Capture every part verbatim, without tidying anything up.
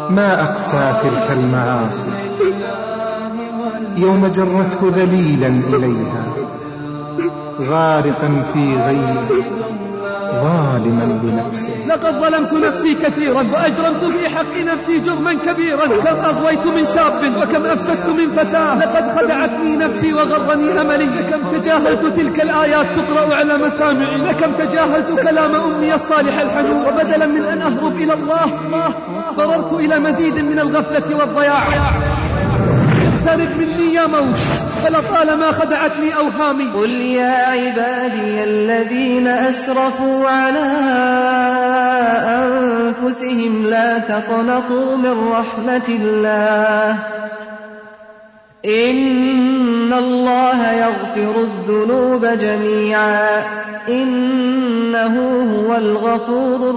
ما أقسى تلك المعاصي يوم جرته ذليلا إليها غارقا في غيه ظالما لنفسه. لقد ظلمت نفسي كثيرا وأجرمت في حق نفسي جرما كبيرا. كم أغويت من شاب وكم أفسدت من فتاة. لقد خدعتني نفسي وغرني أملي. لكم تجاهلت تلك الآيات تقرأ على مسامعي. لكم تجاهلت كلام أمي الصالح الحنون. وبدلا من أن أهرب إلى الله فررت إلى مزيد من الغفلة والضياع. اقترب مني يا موت فلطالما خدعتني أوهامي. قل يا عبادي الذين أسرفوا على أنفسهم لا تقنطوا من رحمة الله إن الله يغفر الذنوب جميعا إنه هو الغفور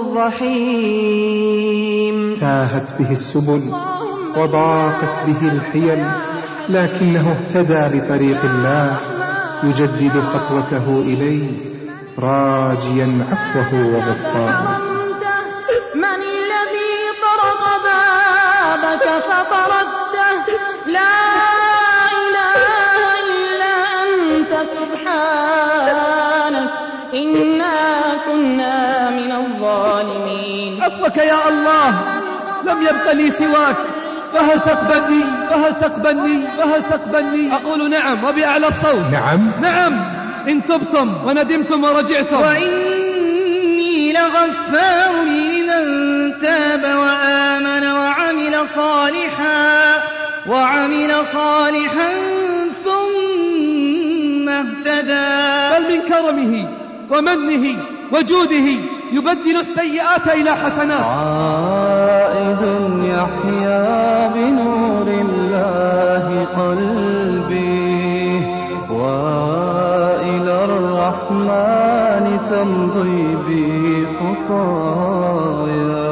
الرحيم. تاهت به السبل وضاقت به الحيل لكنه اهتدى لطريق الله يجدد خطوته إليه راجيا عفوه وغفرانه. من الذي طرق بابك فطرده لا إله إلا أنت سبحانك إنا كنا من الظالمين. عفوك يا الله لم يبق لي سواك فهل تقبلني فهل تقبلني فهل تقبلني. أقول نعم وبأعلى الصوت. نعم نعم إن تبتم وندمتم ورجعتم. وإني لغفار لمن تاب وآمن وعمل صالحا وعمل صالحا ثم اهتدى. بل من كرمه ومنه وجوده يبدل السيئات إلى حسنات. عائد يحيا بنور الله قلبي وإلى الرحمن تمضي بي خطايا.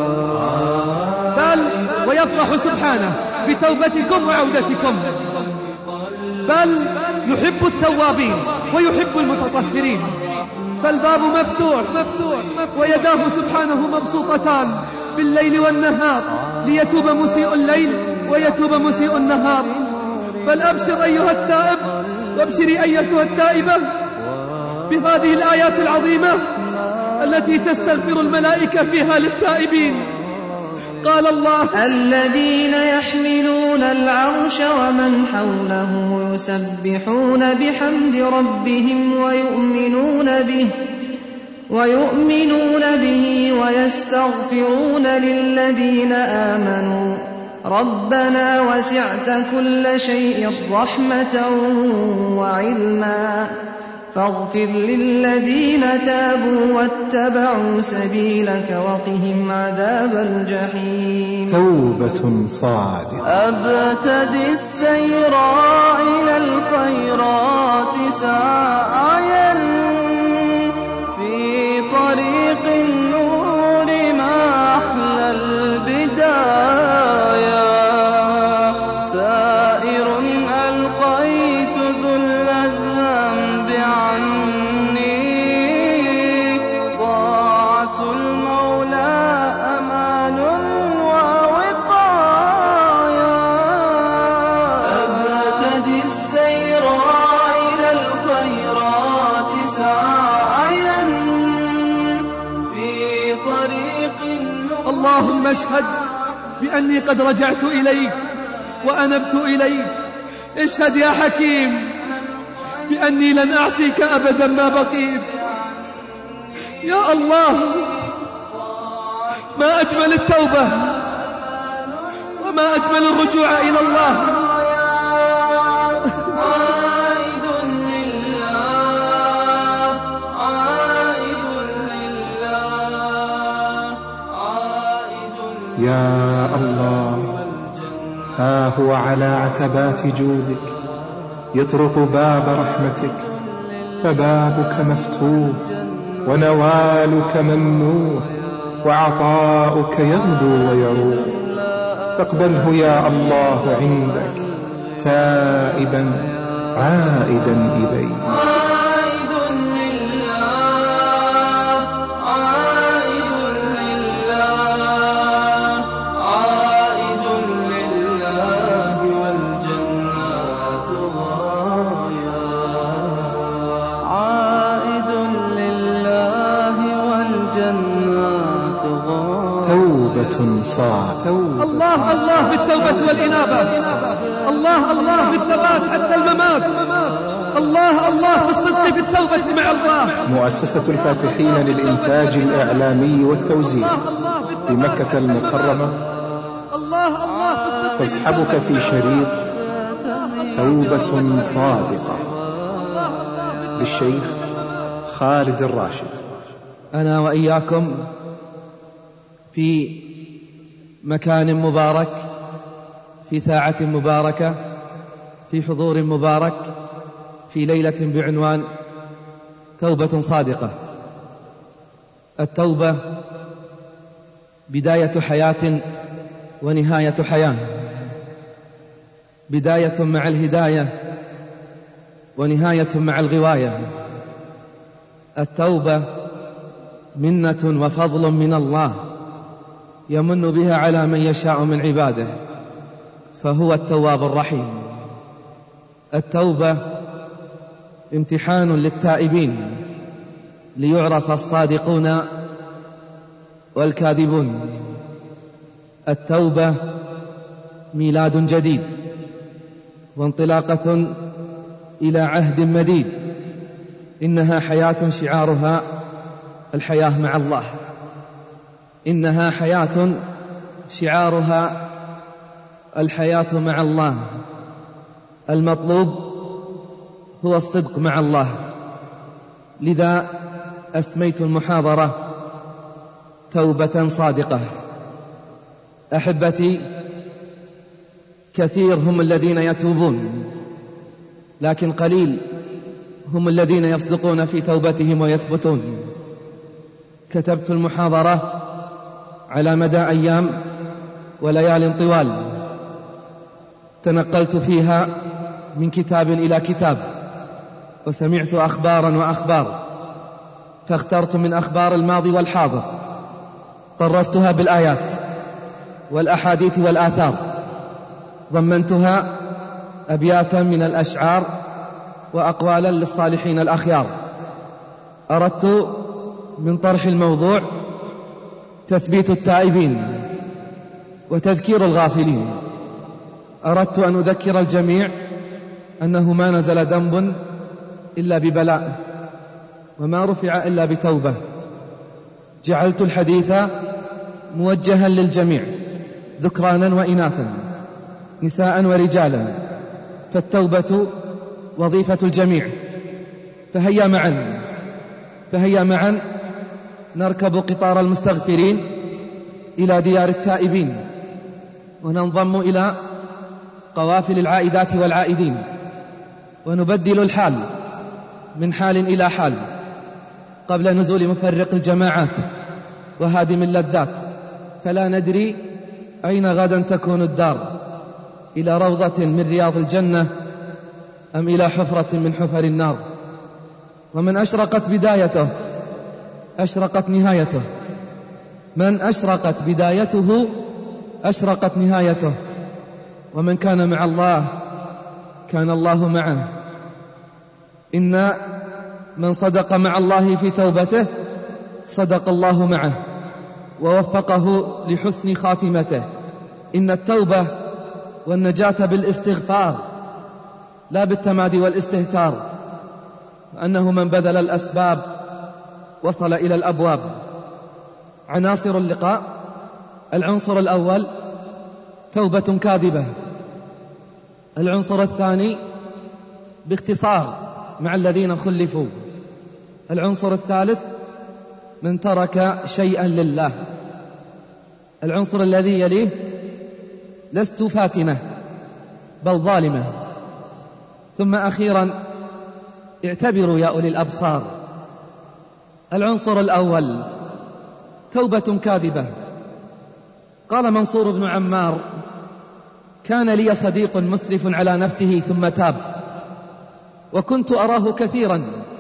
بل ويفرح سبحانه بتوبتكم وعودتكم. بل يحب التوابين ويحب المتطهرين. فالباب مفتوح مفتوح ويداه سبحانه مبسوطتان بالليل والنهار ليتوب مسيء الليل ويتوب مسيء النهار. بل أبشر أيها التائب وابشري أيتها التائبة بهذه الآيات العظيمة التي تستغفر الملائكة فيها للتائبين. قال الله الذين يحملون العرش ومن حوله يسبحون بحمد ربهم ويؤمنون به ويؤمنون به ويستغفرون للذين آمنوا ربنا وسعت كل شيء رحمة وعلما فاغفر للذين تابوا واتبعوا سبيلك وقهم عذاب الجحيم. توبة صادقة. أبتدي السير إلى الخيرات ساعيا في طريق النور ما أحلى البداية سائر ألقيت ذل الذنب عني طاعة المولى أمان ووقاية. أبتدي السير إلى الخيرات ساعيا في طريق النور. اللهم اشهد بأني قد رجعت إليك وأنبت إليك. اشهد يا حكيم بأني لن أعصيك أبدا ما بقيت. يا الله ما أجمل التوبة وما أجمل الرجوع إلى الله. عائد لله عائد لله عائد يا الله ها هو على عتبات جودك يطرق باب رحمتك فبابك مفتوح ونوالك ممنوح وعطاؤك يغدو ويروح. فاقبله يا الله عندك تائبا عائدا إليك. عائد لله عائد لله عائد والجنات غار. توبة صادقة. الله الله بالتوبة والإنابة. الله الله بالثبات حتى الممات. الله الله بالصدق في التوبة مع الله. مؤسسة الفاتحين للإنتاج الإعلامي والتوزيع بمكة المكرمة الله الله تسحبك في شريط توبة صادقة للشيخ خالد الراشد. أنا وإياكم في مكان مبارك، في ساعة مباركة، في حضور مبارك، في ليلة بعنوان توبة صادقة. التوبة بداية حياة ونهاية حياة، بداية مع الهداية ونهاية مع الغواية. التوبة منة وفضل من الله يمن بها على من يشاء من عباده، فهو التواب الرحيم. التوبة امتحان للتائبين ليعرف الصادقون والكاذبون. التوبة ميلاد جديد وانطلاقة إلى عهد مديد. إنها حياة شعارها الحياة مع الله. إنها حياة شعارها الحياة مع الله. المطلوب هو الصدق مع الله. لذا أسميت المحاضرة توبة صادقة. أحبتي، كثير هم الذين يتوبون، لكن قليل هم الذين يصدقون في توبتهم ويثبتون. كتبت المحاضرة على مدى أيام وليال طوال، تنقلت فيها من كتاب إلى كتاب، وسمعت أخبارا وأخبار، فاخترت من أخبار الماضي والحاضر، طرستها بالآيات والأحاديث والآثار، ضمنتها أبياتا من الأشعار وأقوالا للصالحين الأخيار. أردت من طرح الموضوع تثبيت التائبين وتذكير الغافلين. أردت أن أذكر الجميع أنه ما نزل ذنب إلا ببلاء، وما رفع إلا بتوبة. جعلت الحديث موجها للجميع، ذكرانا وإناثا، نساء ورجالا، فالتوبة وظيفة الجميع. فهيا معا فهيا معا نركب قطار المستغفرين إلى ديار التائبين، وننضم إلى قوافل العائدات والعائدين، ونبدل الحال من حال إلى حال قبل نزول مفرق الجماعات وهادم اللذات. فلا ندري أين غدا تكون الدار، إلى روضة من رياض الجنة أم إلى حفرة من حفر النار. ومن أشرقت بدايته أشرقت نهايته، من أشرقت بدايته أشرقت نهايته، ومن كان مع الله كان الله معه. إن من صدق مع الله في توبته صدق الله معه ووفقه لحسن خاتمته. إن التوبة والنجاة بالاستغفار لا بالتمادي والاستهتار، أنه من بذل الأسباب وصل إلى الأبواب. عناصر اللقاء: العنصر الأول توبة كاذبة، العنصر الثاني باختصار مع الذين خلفوا، العنصر الثالث من ترك شيئا لله، العنصر الذي يليه لست فاتنة بل ظالمة، ثم أخيرا اعتبروا يا أولي الأبصار. العنصر الأول توبة كاذبة. قال منصور بن عمار: كان لي صديق مسرف على نفسه ثم تاب، وكنت أراه كثيرا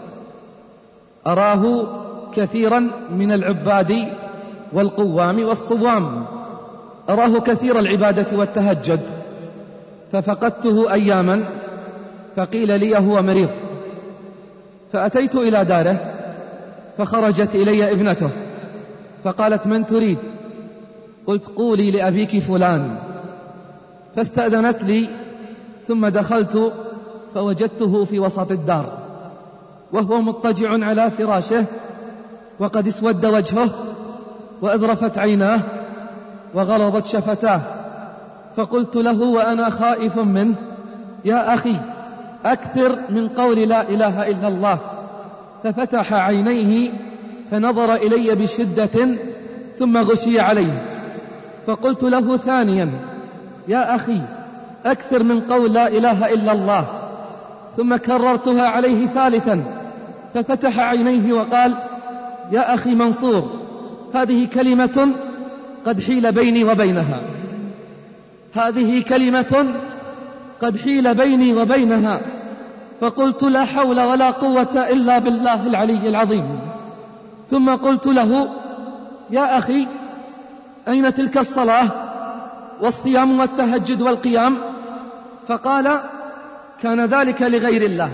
أراه كثيرا من العباد والقوام والصوام، أراه كثير العبادة والتهجد، ففقدته أياما فقيل لي هو مريض، فأتيت إلى داره فخرجت إلي ابنته فقالت: من تريد؟ قلت: قولي لأبيك فلان. فاستأذنت لي، ثم دخلت فوجدته في وسط الدار وهو مضطجع على فراشه، وقد اسود وجهه وأذرفت عيناه وغلظت شفتاه. فقلت له وأنا خائف منه: يا أخي، أكثر من قول لا إله إلا الله. ففتح عينيه فنظر إلي بشدة ثم غشي عليه. فقلت له ثانيا: يا أخي، أكثر من قول لا إله إلا الله. ثم كررتها عليه ثالثا ففتح عينيه وقال: يا أخي منصور، هذه كلمة قد حيل بيني وبينها، هذه كلمة قد حيل بيني وبينها. فقلت: لا حول ولا قوة إلا بالله العلي العظيم. ثم قلت له: يا أخي، أين تلك الصلاة والصيام والتهجد والقيام؟ فقال: كان ذلك لغير الله،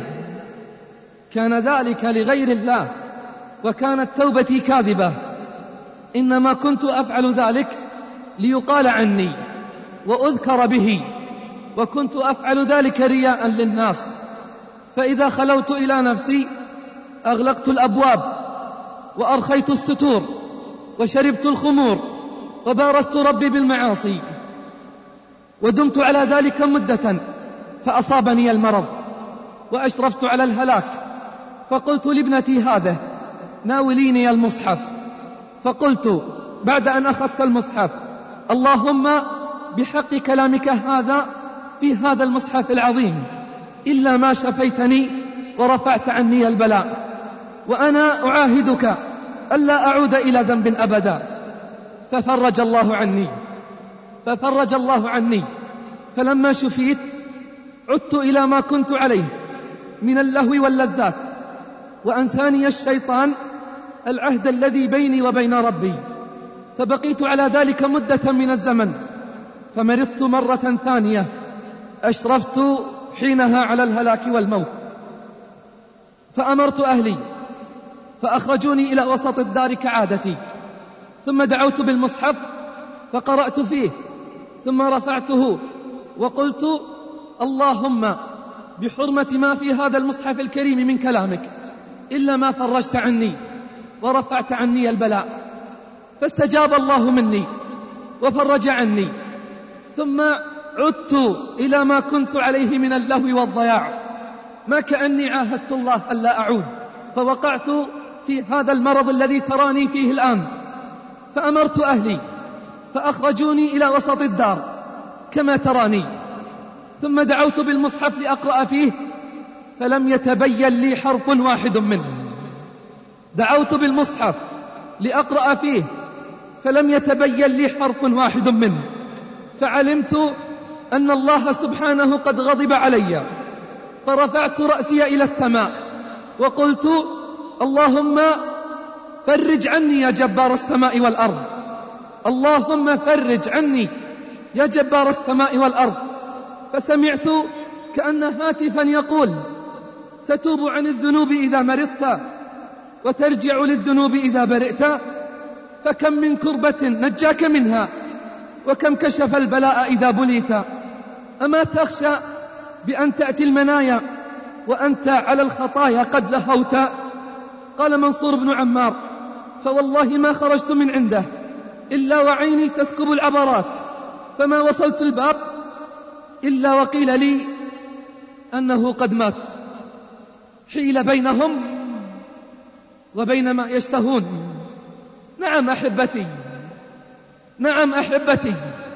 كان ذلك لغير الله، وكانت توبتي كاذبة، إنما كنت أفعل ذلك ليقال عني وأذكر به، وكنت أفعل ذلك رياء للناس. فإذا خلوت إلى نفسي أغلقت الأبواب وأرخيت الستور وشربت الخمور وبارزت ربي بالمعاصي، ودمت على ذلك مدة، فأصابني المرض وأشرفت على الهلاك. فقلت لابنتي هذه: ناوليني المصحف. فقلت بعد أن أخذت المصحف: اللهم بحق كلامك هذا في هذا المصحف العظيم إلا ما شفيتني ورفعت عني البلاء، وأنا أعاهدك ألا أعود إلى ذنب أبدا. ففرج الله عني ففرج الله عني فلما شفيت عدت إلى ما كنت عليه من اللهو واللذات، وأنساني الشيطان العهد الذي بيني وبين ربي، فبقيت على ذلك مدة من الزمن. فمرضت مرة ثانية أشرفت حينها على الهلاك والموت، فأمرت أهلي فأخرجوني إلى وسط الدار كعادتي، ثم دعوت بالمصحف فقرأت فيه، ثم رفعته وقلت: اللهم بحرمة ما في هذا المصحف الكريم من كلامك إلا ما فرجت عني ورفعت عني البلاء. فاستجاب الله مني وفرج عني، ثم عدت إلى ما كنت عليه من اللهو والضياع، ما كأني عاهدت الله ألا أعود. فوقعت في هذا المرض الذي تراني فيه الآن، فأمرت أهلي فأخرجوني إلى وسط الدار كما تراني، ثم دعوت بالمصحف لأقرأ فيه فلم يتبين لي حرف واحد منه. دعوت بالمصحف لأقرأ فيه فلم يتبين لي حرف واحد منه، فعلمت أن الله سبحانه قد غضب علي، فرفعت رأسي إلى السماء وقلت: اللهم فرج عني يا جبار السماء والأرض، اللهم فرج عني يا جبار السماء والأرض. فسمعت كأن هاتفا يقول: تتوب عن الذنوب إذا مرضت وترجع للذنوب إذا برئت، فكم من كربة نجاك منها وكم كشف البلاء إذا بليت. أما تخشى بأن تأتي المنايا وأنت على الخطايا قد لهوت؟ قال منصور بن عمار: فوالله ما خرجت من عنده إلا وعيني تسكب العبرات، فما وصلت الباب إلا وقيل لي أنه قد مات. حيل بينهم وبين ما يشتهون. نعم أحبتي، نعم أحبتي،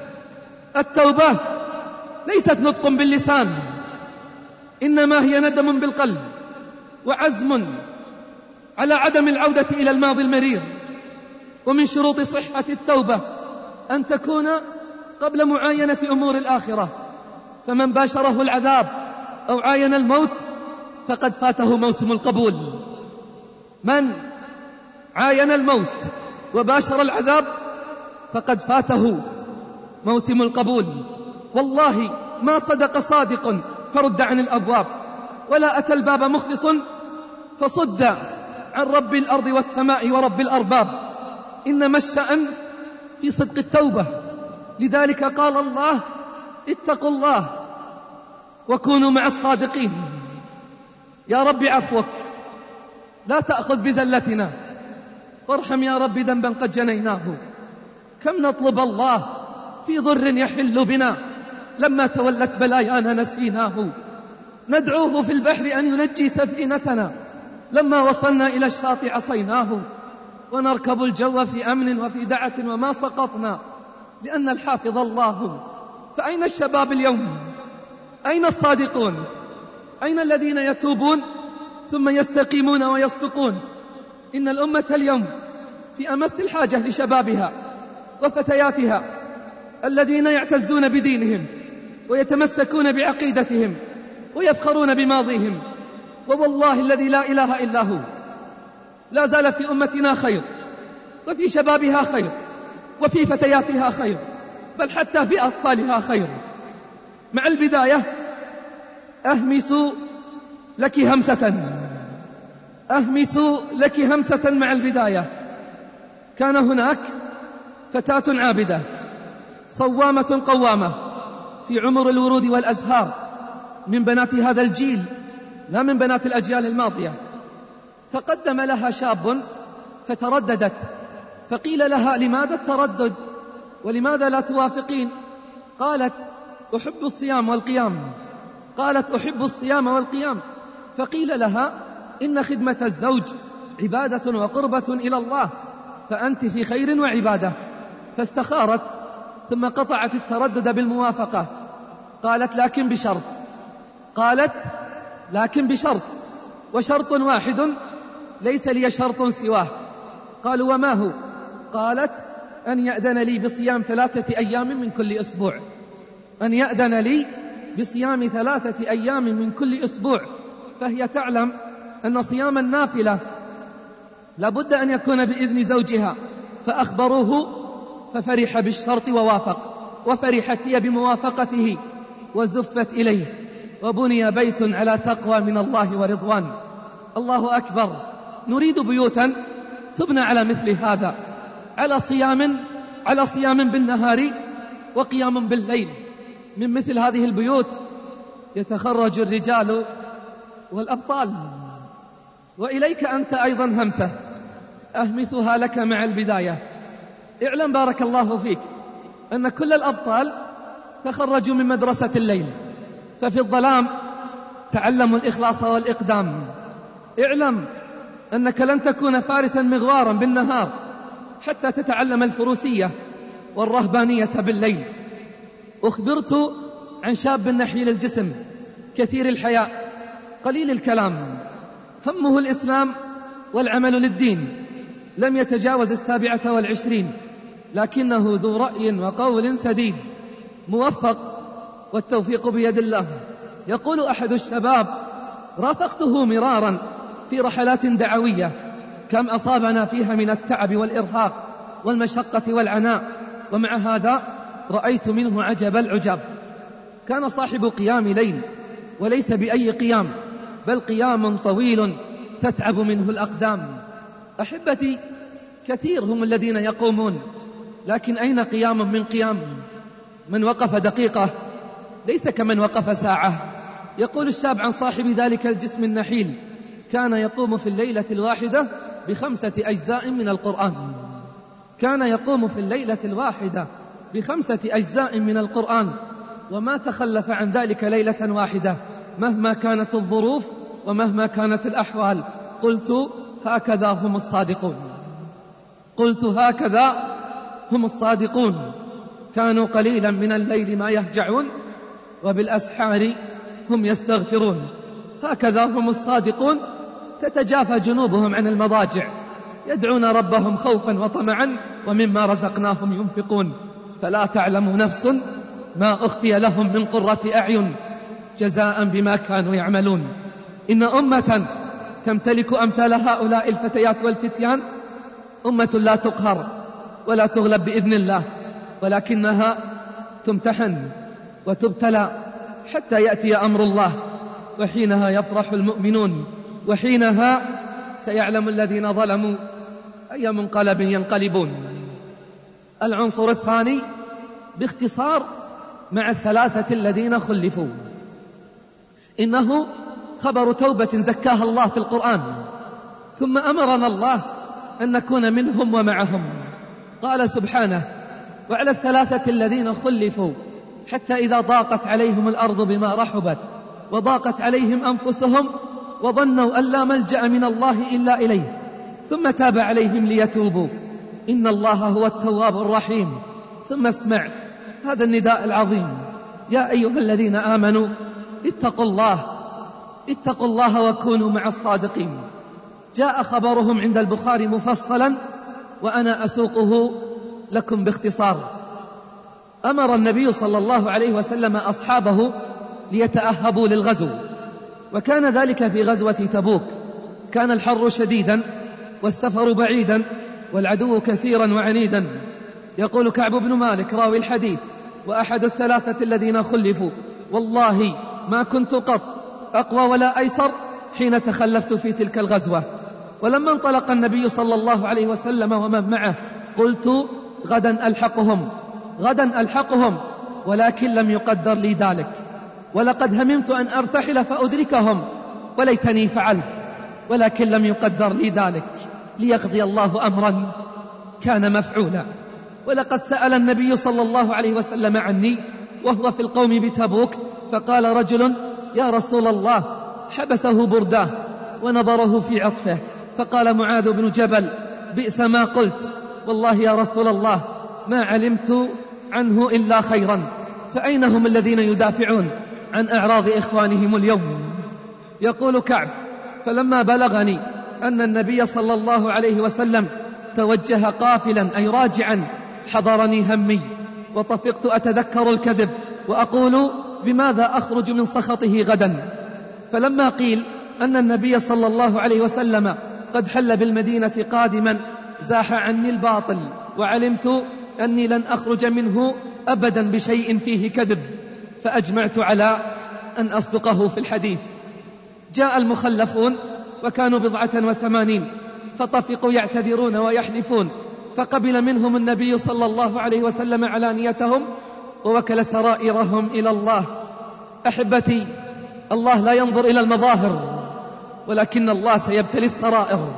التوبة ليست نطق باللسان، إنما هي ندم بالقلب وعزم على عدم العودة إلى الماضي المرير. ومن شروط صحة التوبة أن تكون قبل معاينة أمور الآخرة، فمن باشره العذاب أو عاين الموت فقد فاته موسم القبول. من عاين الموت وباشر العذاب فقد فاته موسم القبول. والله ما صدق صادق فرد عن الأبواب، ولا أتى الباب مخلص فصد عن رب الأرض والسماء ورب الأرباب. إنما الشأن في صدق التوبة. لذلك قال الله: اتقوا الله وكونوا مع الصادقين. يا رب عفوك لا تأخذ بزلتنا، وارحم يا رب ذنبا قد جنيناه. كم نطلب الله في ضر يحل بنا، لما تولت بلايانا نسيناه. ندعوه في البحر أن ينجي سفينتنا، لما وصلنا إلى الشاطئ عصيناه. ونركب الجو في أمن وفي دعة وما سقطنا، لأن الحافظ الله. فأين الشباب اليوم؟ أين الصادقون؟ أين الذين يتوبون ثم يستقيمون ويصدقون؟ إن الأمة اليوم في أمس الحاجة لشبابها وفتياتها الذين يعتزون بدينهم ويتمسكون بعقيدتهم ويفخرون بماضيهم. ووالله الذي لا إله إلا هو لا زال في أمتنا خير، وفي شبابها خير، وفي فتياتها خير، بل حتى في أطفالها خير. مع البداية أهمس لك همسة أهمس لك همسة مع البداية. كان هناك فتاة عابدة صوامة قوامة في عمر الورود والأزهار، من بنات هذا الجيل لا من بنات الأجيال الماضية. تقدم لها شاب فترددت، فقيل لها: لماذا التردد ولماذا لا توافقين؟ قالت: أحب الصيام والقيام. قالت: أحب الصيام والقيام. فقيل لها: إن خدمة الزوج عبادة وقربة إلى الله، فأنت في خير وعبادة. فاستخارت ثم قطعت التردد بالموافقة. قالت: لكن بشرط. قالت: لكن بشرط، وشرط واحد ليس لي شرط سواه. قالوا: وما هو؟ قالت: أن يأذن لي بصيام ثلاثة أيام من كل أسبوع. أن يأذن لي بصيام ثلاثة أيام من كل أسبوع. فهي تعلم أن صيام النافلة لابد أن يكون بإذن زوجها، فأخبروه ففرح بالشرط ووافق، وفرحت هي بموافقته وزفت إليه، وبني بيت على تقوى من الله ورضوان. الله أكبر. نريد بيوتا تبنى على مثل هذا، على صيام على صيام بالنهار وقيام بالليل. من مثل هذه البيوت يتخرج الرجال والأبطال. وإليك أنت أيضا همسة أهمسها لك مع البداية. اعلم بارك الله فيك أن كل الأبطال تخرجوا من مدرسة الليل، ففي الظلام تعلموا الإخلاص والإقدام. اعلم أنك لن تكون فارسا مغوارا بالنهار حتى تتعلم الفروسية والرهبانية بالليل. أخبرت عن شاب نحيل الجسم كثير الحياء قليل الكلام، همه الإسلام والعمل للدين، لم يتجاوز السابعة والعشرين، لكنه ذو رأي وقول سديد، موفق والتوفيق بيد الله. يقول أحد الشباب: رافقته مرارا في رحلات دعوية، كم أصابنا فيها من التعب والإرهاق والمشقة والعناء، ومع هذا رأيت منه عجب العجب. كان صاحب قيام ليل، وليس بأي قيام، بل قيام طويل تتعب منه الأقدام. أحبتي، كثير هم الذين يقومون، لكن أين قيام من قيام؟ من وقف دقيقة ليس كمن وقف ساعة. يقول الشاب عن صاحب ذلك الجسم النحيل: كان يقوم في الليلة الواحدة بخمسة أجزاء من القرآن. كان يقوم في الليلة الواحدة بخمسة أجزاء من القرآن، وما تخلف عن ذلك ليلة واحدة مهما كانت الظروف ومهما كانت الأحوال. قلت: هكذا هم الصادقون. قلت: هكذا هم الصادقون. كانوا قليلا من الليل ما يهجعون، وبالأسحار هم يستغفرون. هكذا هم الصادقون. تتجافى جنوبهم عن المضاجع، يدعون ربهم خوفا وطمعا، ومما رزقناهم ينفقون. فلا تعلم نفس ما أخفي لهم من قرة أعين جزاء بما كانوا يعملون. إن أمة تمتلك أمثال هؤلاء الفتيات والفتيان أمة لا تقهر ولا تغلب بإذن الله، ولكنها تمتحن وتبتلى حتى يأتي أمر الله، وحينها يفرح المؤمنون، وحينها سيعلم الذين ظلموا أي منقلب ينقلبون. العنصر الثاني باختصار مع الثلاثة الذين خلفوا، إنه خبر توبة زكاها الله في القرآن، ثم أمرنا الله أن نكون منهم ومعهم. قال سبحانه: وعلى الثلاثة الذين خلفوا حتى إذا ضاقت عليهم الأرض بما رحبت وضاقت عليهم أنفسهم وظنوا أن لا ملجأ من الله إلا إليه ثم تاب عليهم ليتوبوا إن الله هو التواب الرحيم. ثم اسمع هذا النداء العظيم: يا أيها الذين آمنوا اتقوا الله اتقوا الله وكونوا مع الصادقين. جاء خبرهم عند البخاري مفصلا وأنا أسوقه لكم باختصار. أمر النبي صلى الله عليه وسلم أصحابه ليتأهبوا للغزو، وكان ذلك في غزوة تبوك. كان الحر شديدا والسفر بعيدا والعدو كثيرا وعنيدا. يقول كعب بن مالك راوي الحديث وأحد الثلاثة الذين خلفوا: والله ما كنت قط أقوى ولا أيسر حين تخلفت في تلك الغزوة. ولما انطلق النبي صلى الله عليه وسلم ومن معه قلت: غدا ألحقهم غدا ألحقهم ولكن لم يقدر لي ذلك، ولقد هممت أن أرتحل فأدركهم وليتني فعلت، ولكن لم يقدر لي ذلك ليقضي الله أمرا كان مفعولا. ولقد سأل النبي صلى الله عليه وسلم عني وهو في القوم بتبوك، فقال رجل: يا رسول الله، حبسه برداه ونظره في عطفه. فقال معاذ بن جبل: بئس ما قلت، والله يا رسول الله ما علمت عنه إلا خيرا، فأين هم الذين يدافعون عن أعراض إخوانهم اليوم؟ يقول كعب: فلما بلغني أن النبي صلى الله عليه وسلم توجه قافلا أي راجعا حضرني همي، وطفقت أتذكر الكذب وأقول: بماذا أخرج من سخطه غدا؟ فلما قيل أن النبي صلى الله عليه وسلم قد حل بالمدينة قادما زاح عني الباطل، وعلمت أني لن أخرج منه أبدا بشيء فيه كذب، فأجمعت على أن أصدقه في الحديث. جاء المخلفون وكانوا بضعة وثمانين، فطفقوا يعتذرون ويحلفون، فقبل منهم النبي صلى الله عليه وسلم علانيتهم ووكل سرائرهم إلى الله. أحبتي، الله لا ينظر إلى المظاهر ولكن الله سيبتلي السرائر.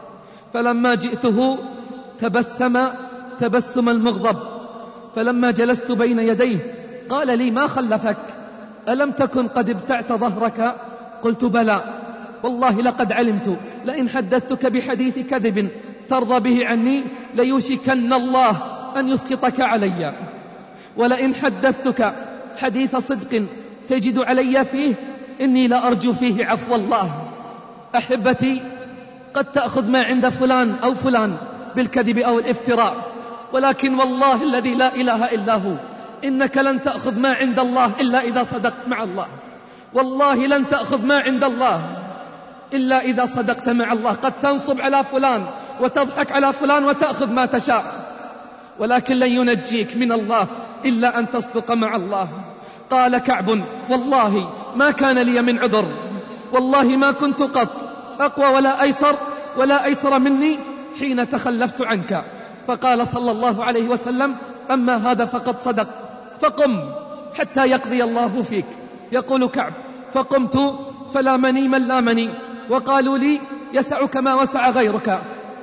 فلما جئته تبسم تبسم المغضب، فلما جلست بين يديه قال لي: ما خلفك؟ ألم تكن قد ابتعت ظهرك؟ قلت: بلى، والله لقد علمت لئن حدثتك بحديث كذب ترضى به عني ليوشكن الله أن يسقطك علي، ولئن حدثتك حديث صدق تجد علي فيه إني لأرجو فيه عفو الله. أحبتي، قد تأخذ ما عند فلان أو فلان بالكذب أو الافتراء، ولكن والله الذي لا إله إلا هو إنك لن تأخذ ما عند الله إلا إذا صدقت مع الله. والله لن تأخذ ما عند الله إلا إذا صدقت مع الله. قد تنصب على فلان وتضحك على فلان وتأخذ ما تشاء، ولكن لن ينجيك من الله إلا أن تصدق مع الله. قال كعب: والله ما كان لي من عذر، والله ما كنت قط أقوى ولا أيسر ولا أيسر مني حين تخلفت عنك. فقال صلى الله عليه وسلم: أما هذا فقد صدق، فقم حتى يقضي الله فيك. يقول كعب: فقمت فلامني من لامني، وقالوا لي: يسعك ما وسع غيرك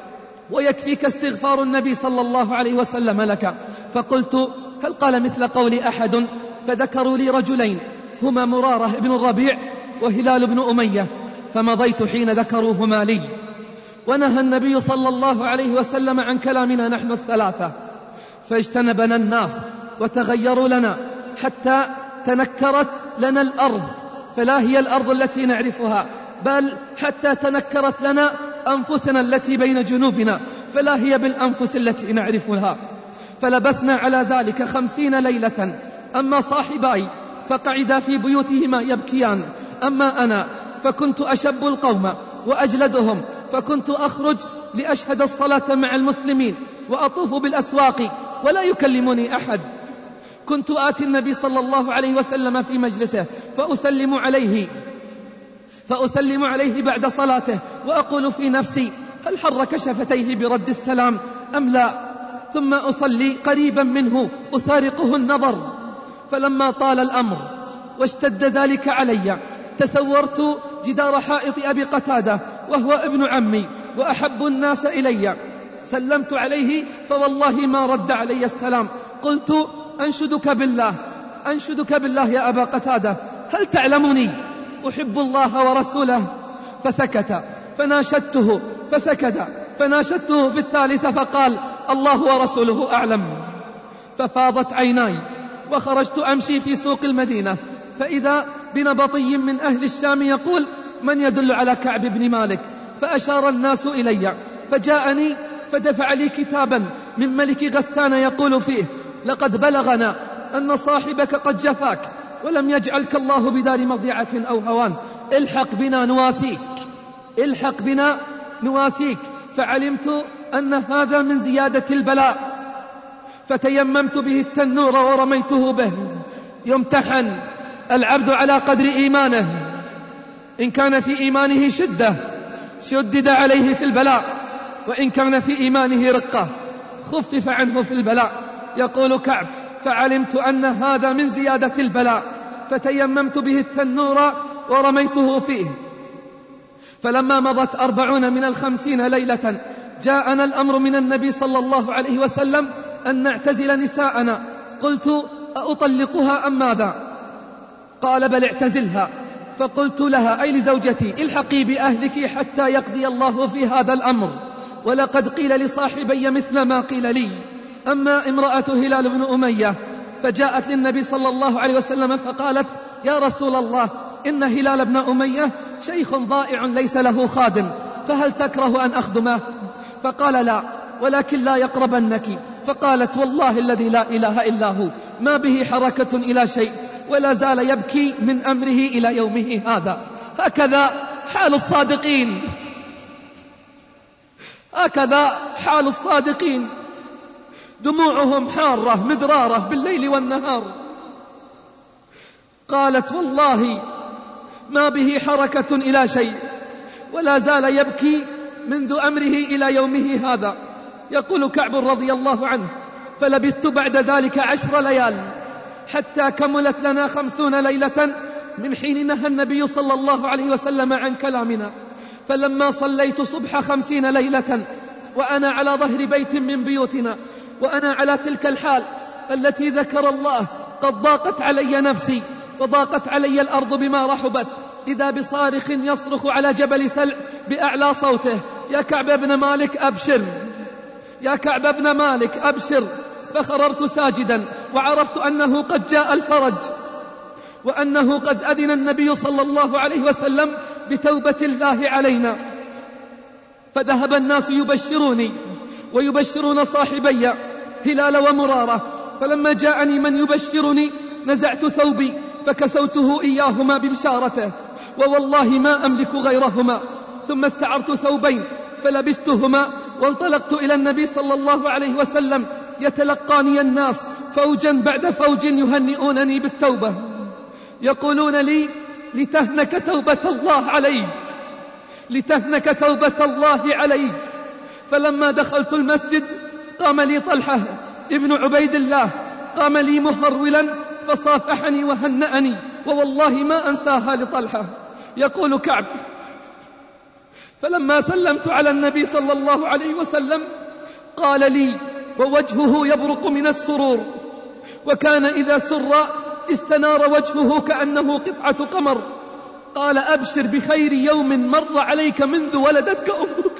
ويكفيك استغفار النبي صلى الله عليه وسلم لك. فقلت: هل قال مثل قول أحد؟ فذكروا لي رجلين هما مرارة بن الربيع وهلال بن أمية، فمضيت حين ذكروهما لي. ونهى النبي صلى الله عليه وسلم عن كلامنا نحن الثلاثة، فاجتنبنا الناس وتغيروا لنا حتى تنكرت لنا الأرض، فلا هي الأرض التي نعرفها، بل حتى تنكرت لنا أنفسنا التي بين جنوبنا، فلا هي بالأنفس التي نعرفها. فلبثنا على ذلك خمسين ليلة. أما صاحباي فقعدا في بيوتهما يبكيان، أما أنا فكنت أشب القوم وأجلدهم، فكنت أخرج لأشهد الصلاة مع المسلمين وأطوف بالأسواق ولا يكلمني أحد. كنت آتي النبي صلى الله عليه وسلم في مجلسه فأسلم عليه فأسلم عليه بعد صلاته وأقول في نفسي: هل حرك شفتيه برد السلام أم لا؟ ثم أصلي قريبا منه أسارقه النظر. فلما طال الأمر واشتد ذلك علي تسورت جدار حائط أبي قتادة وهو ابن عمي وأحب الناس إلي، سلمت عليه فوالله ما رد علي السلام. قلت أنشدك بالله أنشدك بالله يا أبا قتادة، هل تعلمني أحب الله ورسوله؟ فسكت. فناشدته فسكت. فناشدته في الثالثة فقال الله ورسوله أعلم. ففاضت عيناي وخرجت أمشي في سوق المدينة، فإذا بنبطي من أهل الشام يقول من يدل على كعب بن مالك؟ فأشار الناس إلي، فجاءني فدفع لي كتابا من ملك غسان يقول فيه لقد بلغنا أن صاحبك قد جفاك ولم يجعلك الله بدار مضيعة أو هوان، الحق بنا نواسيك الحق بنا نواسيك. فعلمت أن هذا من زيادة البلاء، فتيممت به التنور ورميته به. يمتحن العبد على قدر إيمانه، إن كان في إيمانه شدة شدد عليه في البلاء، وإن كان في إيمانه رقة خفف عنه في البلاء. يقول كعب فعلمت أن هذا من زيادة البلاء، فتيممت به التنور ورميته فيه. فلما مضت أربعون من الخمسين ليلة جاءنا الأمر من النبي صلى الله عليه وسلم أن نعتزل نساءنا. قلت أطلقها أم ماذا؟ قال بل اعتزلها. فقلت لها أي لزوجتي الحقي بأهلك حتى يقضي الله في هذا الأمر، ولقد قيل لصاحبي مثل ما قيل لي. أما امرأة هلال بن أمية فجاءت للنبي صلى الله عليه وسلم فقالت يا رسول الله إن هلال بن أمية شيخ ضائع ليس له خادم، فهل تكره أن أخدمه؟ فقال لا، ولكن لا يقربنك. فقالت والله الذي لا إله إلا هو ما به حركة إلى شيء، ولا زال يبكي من أمره إلى يومه هذا. هكذا حال الصادقين هكذا حال الصادقين دموعهم حارة مدرارة بالليل والنهار. قالت والله ما به حركة إلى شيء، ولا زال يبكي منذ أمره إلى يومه هذا. يقول كعب رضي الله عنه فلبثت بعد ذلك عشر ليال حتى كملت لنا خمسون ليلة من حين نهى النبي صلى الله عليه وسلم عن كلامنا. فلما صليت صبح خمسين ليلة وأنا على ظهر بيت من بيوتنا، وأنا على تلك الحال التي ذكر الله قد ضاقت علي نفسي وضاقت علي الأرض بما رحبت، إذا بصارخ يصرخ على جبل سلع بأعلى صوته يا كعب بن مالك أبشر يا كعب بن مالك أبشر. فخررت ساجدا وعرفت أنه قد جاء الفرج، وأنه قد أذن النبي صلى الله عليه وسلم بتوبة الله علينا. فذهب الناس يبشروني ويبشرون صاحبي هلال ومرارة. فلما جاءني من يبشرني نزعت ثوبي فكسوته إياهما ببشارته، ووالله ما أملك غيرهما. ثم استعرت ثوبين فلبستهما وانطلقت إلى النبي صلى الله عليه وسلم. يتلقاني الناس فوجا بعد فوج يهنئونني بالتوبة، يقولون لي لتهنك توبة الله عليك لتهنك توبة الله عليك. فلما دخلت المسجد قام لي طلحة ابن عبيد الله، قام لي مهرولا فصافحني وهنأني، ووالله ما أنساها لطلحة. يقول كعب فلما سلمت على النبي صلى الله عليه وسلم قال لي ووجهه يبرق من السرور، وكان إذا سر استنار وجهه كأنه قطعة قمر. قال أبشر بخير يوم مر عليك منذ ولدتك أمك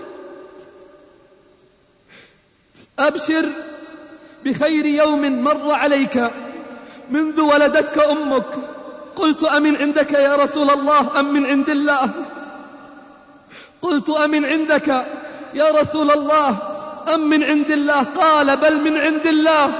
أبشر بخير يوم مر عليك منذ ولدتك أمك. قلت أمن عندك يا رسول الله أم من عند الله؟ قلت أمن عندك يا رسول الله أم من عند الله؟ قال بل من عند الله.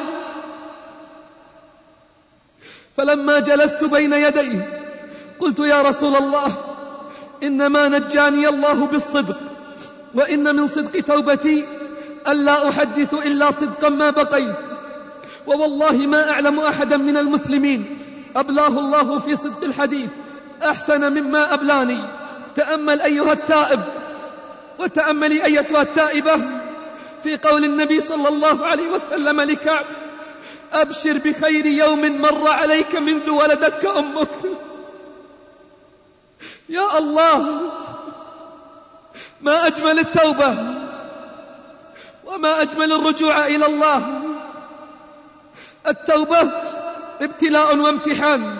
فلما جلست بين يديه قلت يا رسول الله إنما نجاني الله بالصدق، وإن من صدق توبتي ألا أحدث إلا صدقا ما بقيت، ووالله ما أعلم أحدا من المسلمين أبلاه الله في صدق الحديث أحسن مما أبلاني. تأمل أيها التائب وتأملي أيتها التائبة في قول النبي صلى الله عليه وسلم لكعب: أبشر بخير يوم مر عليك منذ ولدتك أمك. يا الله، ما أجمل التوبة وما أجمل الرجوع إلى الله. التوبة ابتلاء وامتحان،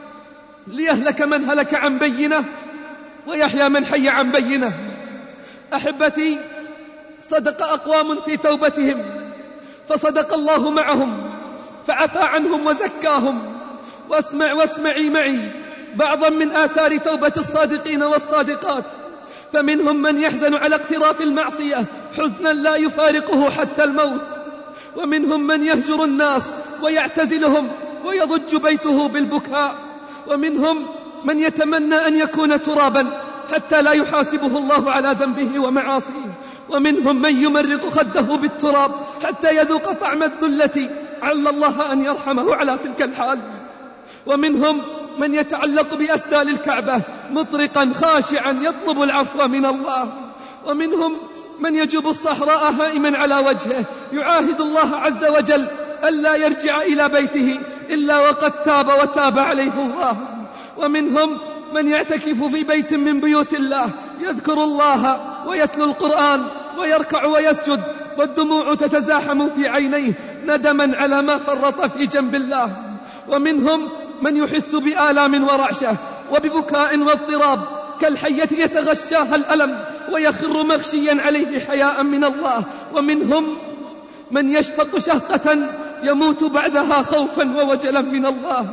ليهلك من هلك عن بينة ويحيى من حي عن بينة. أحبتي، صدق أقوام في توبتهم فصدق الله معهم فعفى عنهم وزكاهم. واسمع واسمعي معي بعضا من آثار توبة الصادقين والصادقات. فمنهم من يحزن على اقتراف المعصية حزنا لا يفارقه حتى الموت، ومنهم من يهجر الناس ويعتزلهم ويضج بيته بالبكاء، ومنهم من يتمنى أن يكون ترابا حتى لا يحاسبه الله على ذنبه ومعاصيه، ومنهم من يمرق خده بالتراب حتى يذوق طعم الذلة عل الله أن يرحمه على تلك الحال، ومنهم من يتعلق بأسدال الكعبة مطرقا خاشعا يطلب العفو من الله، ومنهم من يجوب الصحراء هائما على وجهه يعاهد الله عز وجل ألا يرجع إلى بيته إلا وقد تاب وتاب عليه الله، ومنهم من يعتكف في بيت من بيوت الله يذكر الله ويتلو القرآن ويركع ويسجد والدموع تتزاحم في عينيه ندما على ما فرط في جنب الله، ومنهم من يحس بآلام ورعشة وببكاء واضطراب كالحية يتغشاها الألم ويخر مغشيا عليه حياء من الله، ومنهم من يشفق شهقة يموت بعدها خوفا ووجلا من الله،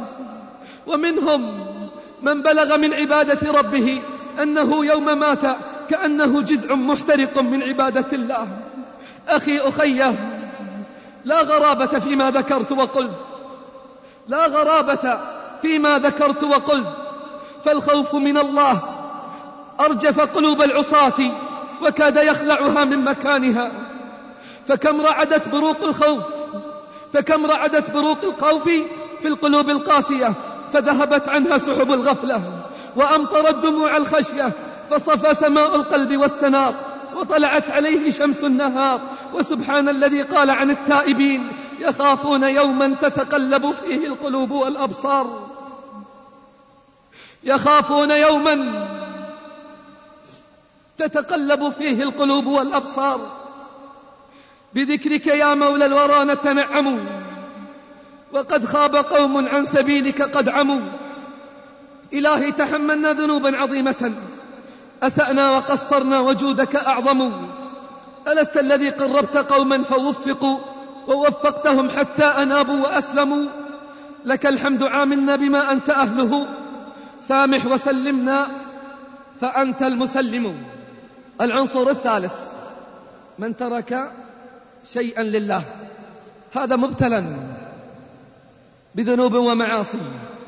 ومنهم من بلغ من عبادة ربه أنه يوم مات كأنه جذع محترق من عبادة الله. أخي أخيه، لا غرابة فيما ذكرت وقلت، لا غرابة فيما ذكرت وقلت، فالخوف من الله أرجف قلوب العصاة وكاد يخلعها من مكانها. فكم رعدت بروق الخوف فكم رعدت بروق الخوف في القلوب القاسية فذهبت عنها سحب الغفلة، وأمطرت دموع الخشية فصفى سماء القلب واستنار، وطلعت عليه شمس النهار. وسبحان الذي قال عن التائبين: يخافون يوما تتقلب فيه القلوب والأبصار. يخافون يوما تتقلب فيه القلوب والأبصار. بذكرك يا مولى الورى نتنعم، وقد خاب قوم عن سبيلك قد عموا. إلهي تحملنا ذنوبا عظيمة، أسأنا وقصرنا وجودك أعظم. ألست الذي قربت قوما فوفقوا ووفقتهم حتى أنابوا وأسلموا؟ لك الحمد، عاملنا بما أنت أهله، سامح وسلمنا فأنت المسلم. العنصر الثالث: من ترك شيئا لله، هذا مبتلى بذنوب ومعاصي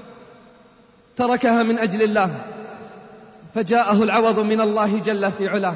تركها من أجل الله فجاءه العوض من الله جل في علاه.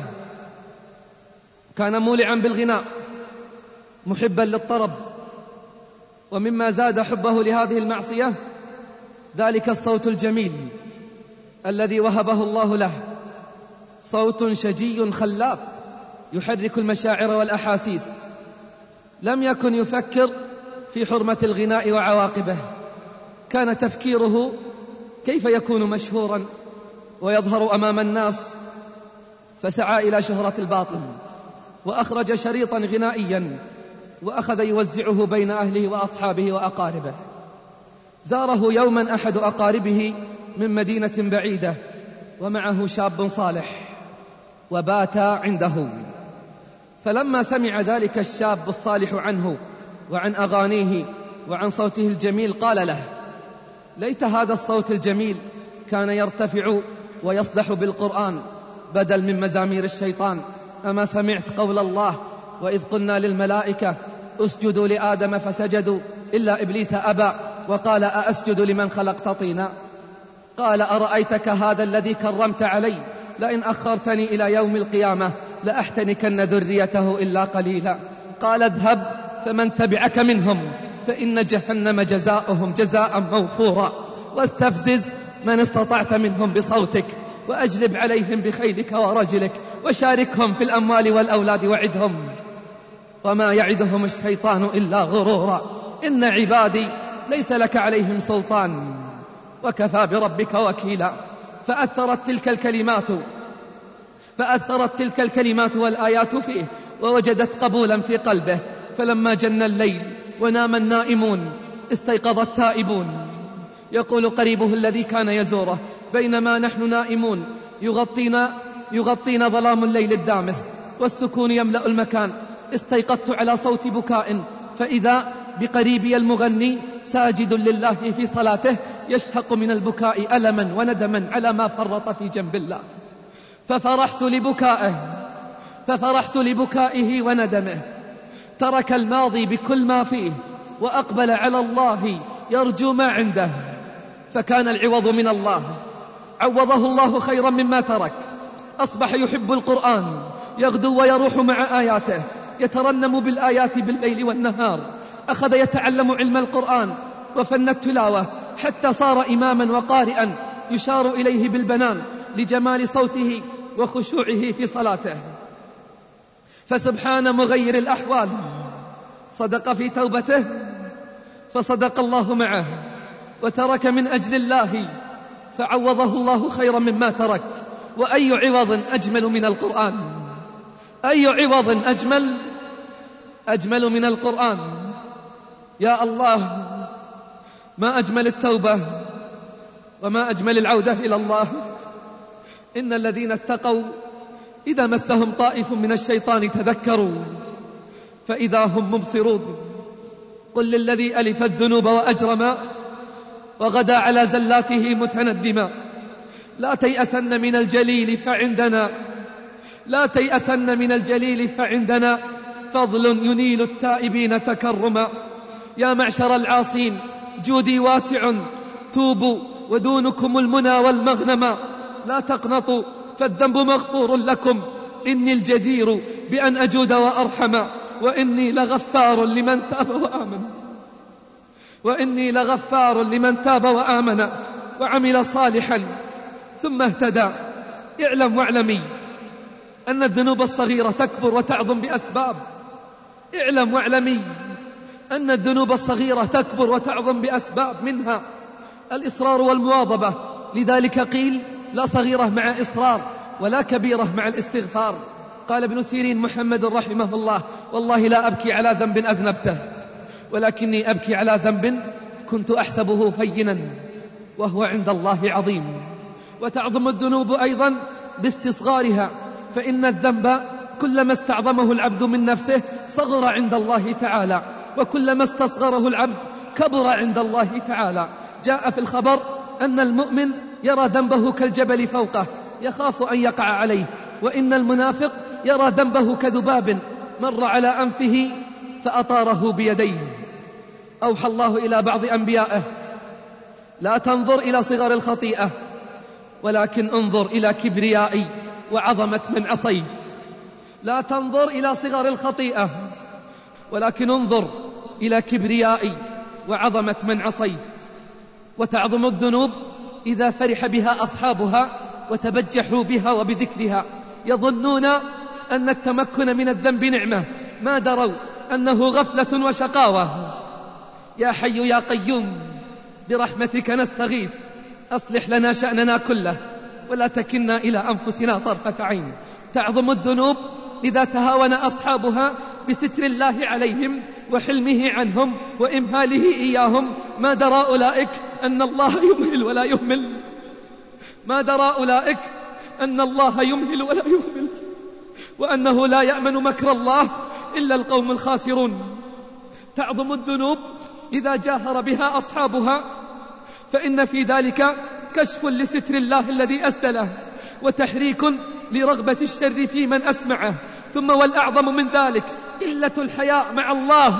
كان مولعا بالغناء محبا للطرب، ومما زاد حبه لهذه المعصية ذلك الصوت الجميل الذي وهبه الله له، صوت شجي خلاق يحرك المشاعر والأحاسيس. لم يكن يفكر في حرمة الغناء وعواقبه، كان تفكيره كيف يكون مشهورا ويظهر أمام الناس، فسعى إلى شهرة الباطل وأخرج شريطا غنائيا وأخذ يوزعه بين أهله وأصحابه وأقاربه. زاره يوما أحد أقاربه من مدينة بعيدة ومعه شاب صالح وبات عنده، فلما سمع ذلك الشاب الصالح عنه وعن أغانيه وعن صوته الجميل قال له: ليت هذا الصوت الجميل كان يرتفع ويصدح بالقرآن بدل من مزامير الشيطان. أما سمعت قول الله: وإذ قلنا للملائكة اسجدوا لآدم فسجدوا إلا إبليس أبى وقال أأسجد لمن خلقت طينا؟ قال: أرأيتك هذا الذي كرمت علي لئن أخرتني إلى يوم القيامة لأحتنكن ذريته إلا قليلا. قال: اذهب فمن تبعك منهم فإن جهنم جزاؤهم جزاء موفورا، واستفزز من استطعت منهم بصوتك وأجلب عليهم بخيلك ورجلك وشاركهم في الأموال والأولاد وعدهم، وما يعدهم الشيطان إلا غرورا. إن عبادي ليس لك عليهم سلطان وكفى بربك وكيلا. فأثرت تلك الكلمات فأثرت تلك الكلمات والآيات فيه، ووجدت قبولا في قلبه. فلما جن الليل ونام النائمون استيقظ التائبون. يقول قريبه الذي كان يزوره: بينما نحن نائمون يغطينا, يغطينا ظلام الليل الدامس والسكون يملأ المكان، استيقظت على صوت بكاء، فإذا بقريبي المغني ساجد لله في صلاته يشهق من البكاء ألما وندما على ما فرط في جنب الله. ففرحت لبكائه ففرحت لبكائه وندمه. ترك الماضي بكل ما فيه وأقبل على الله يرجو ما عنده، فكان العوض من الله. عوضه الله خيرا مما ترك. أصبح يحب القرآن، يغدو ويروح مع آياته، يترنم بالآيات بالليل والنهار. أخذ يتعلم علم القرآن وفن التلاوة حتى صار إماما وقارئا يشار إليه بالبنان لجمال صوته وخشوعه في صلاته. فسبحان مغير الأحوال، صدق في توبته فصدق الله معه، وترك من أجل الله فعوضه الله خيرا مما ترك. وأي عوض أجمل من القرآن؟ أي عوض أجمل أجمل من القرآن؟ يا الله، ما أجمل التوبة وما أجمل العودة إلى الله. إن الذين اتقوا إذا مسهم طائف من الشيطان تذكروا فإذا هم مبصرون. قل للذي ألف الذنوب وأجرما وغدا على زلاته متندما، لا تيأسن من الجليل فعندنا لا تيأسن من الجليل فعندنا فضل ينيل التائبين تكرما. يا معشر العاصين جودي واسع، توبوا ودونكم المنى والمغنما. لا تقنطوا فالذنب مغفور لكم، إني الجدير بأن أجود وأرحم، وإني لغفار لمن تاب وآمن وإني لغفار لمن تاب وآمن وعمل صالحا ثم اهتدى. اعلم واعلمي أن الذنوب الصغيرة تكبر وتعظم بأسباب. اعلم واعلمي أن الذنوب الصغيرة تكبر وتعظم بأسباب، منها الإصرار والمواظبة. لذلك قيل: لا صغيرة مع إصرار ولا كبيرة مع الاستغفار. قال ابن سيرين محمد رحمه الله: والله لا أبكي على ذنب أذنبته، ولكني أبكي على ذنب كنت أحسبه هينا وهو عند الله عظيم. وتعظم الذنوب أيضا باستصغارها، فإن الذنب كلما استعظمه العبد من نفسه صغر عند الله تعالى، وكلما استصغره العبد كبر عند الله تعالى. جاء في الخبر أن المؤمن يرى ذنبه كالجبل فوقه يخاف أن يقع عليه، وإن المنافق يرى ذنبه كذباب مر على أنفه فأطاره بيديه. أوحى الله إلى بعض أنبيائه: لا تنظر إلى صغر الخطيئة، ولكن انظر إلى كبريائي وعظمة من عصيت. لا تنظر إلى صغر الخطيئة، ولكن انظر إلى كبريائي وعظمة من عصيت. وتعظم الذنوب إذا فرح بها أصحابها وتبجحوا بها وبذكرها. يظنون أن التمكن من الذنب نعمة، ما دروا أنه غفلة وشقاوة. يا حي يا قيوم برحمتك نستغيث، أصلح لنا شأننا كله ولا تكلنا إلى أنفسنا طرفة عين. تعظم الذنوب إذا تهاون أصحابها بستر الله عليهم وحلمه عنهم وإمهاله إياهم. ما درى أولئك أن الله يمهل ولا يهمل ما درى أولئك أن الله يمهل ولا يهمل، وأنه لا يأمن مكر الله إلا القوم الخاسرون. تعظم الذنوب إذا جاهر بها أصحابها، فإن في ذلك كشف لستر الله الذي أسدله، وتحريك لرغبة الشر في من أسمعه. ثم والأعظم من ذلك قلة الحياء مع الله.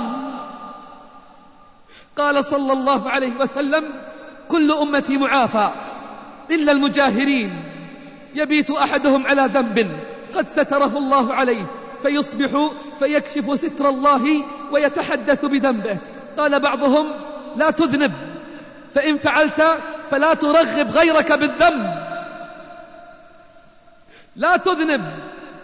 قال صلى الله عليه وسلم: كل أمتي معافى إلا المجاهرين. يبيت أحدهم على ذنب قد ستره الله عليه فيصبح فيكشف ستر الله ويتحدث بذنبه. قال بعضهم: لا تذنب، فإن فعلت فلا ترغب غيرك بالذنب. لا تذنب،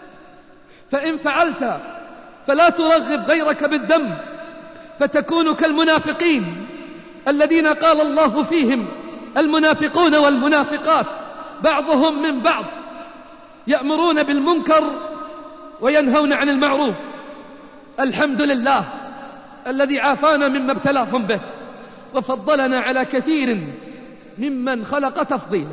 فإن فعلت فلا ترغب غيرك بالدم فتكون كالمنافقين الذين قال الله فيهم المنافقون والمنافقات بعضهم من بعض يأمرون بالمنكر وينهون عن المعروف. الحمد لله الذي عافانا مما ابتلاهم به وفضلنا على كثير ممن خلق تفضيلا.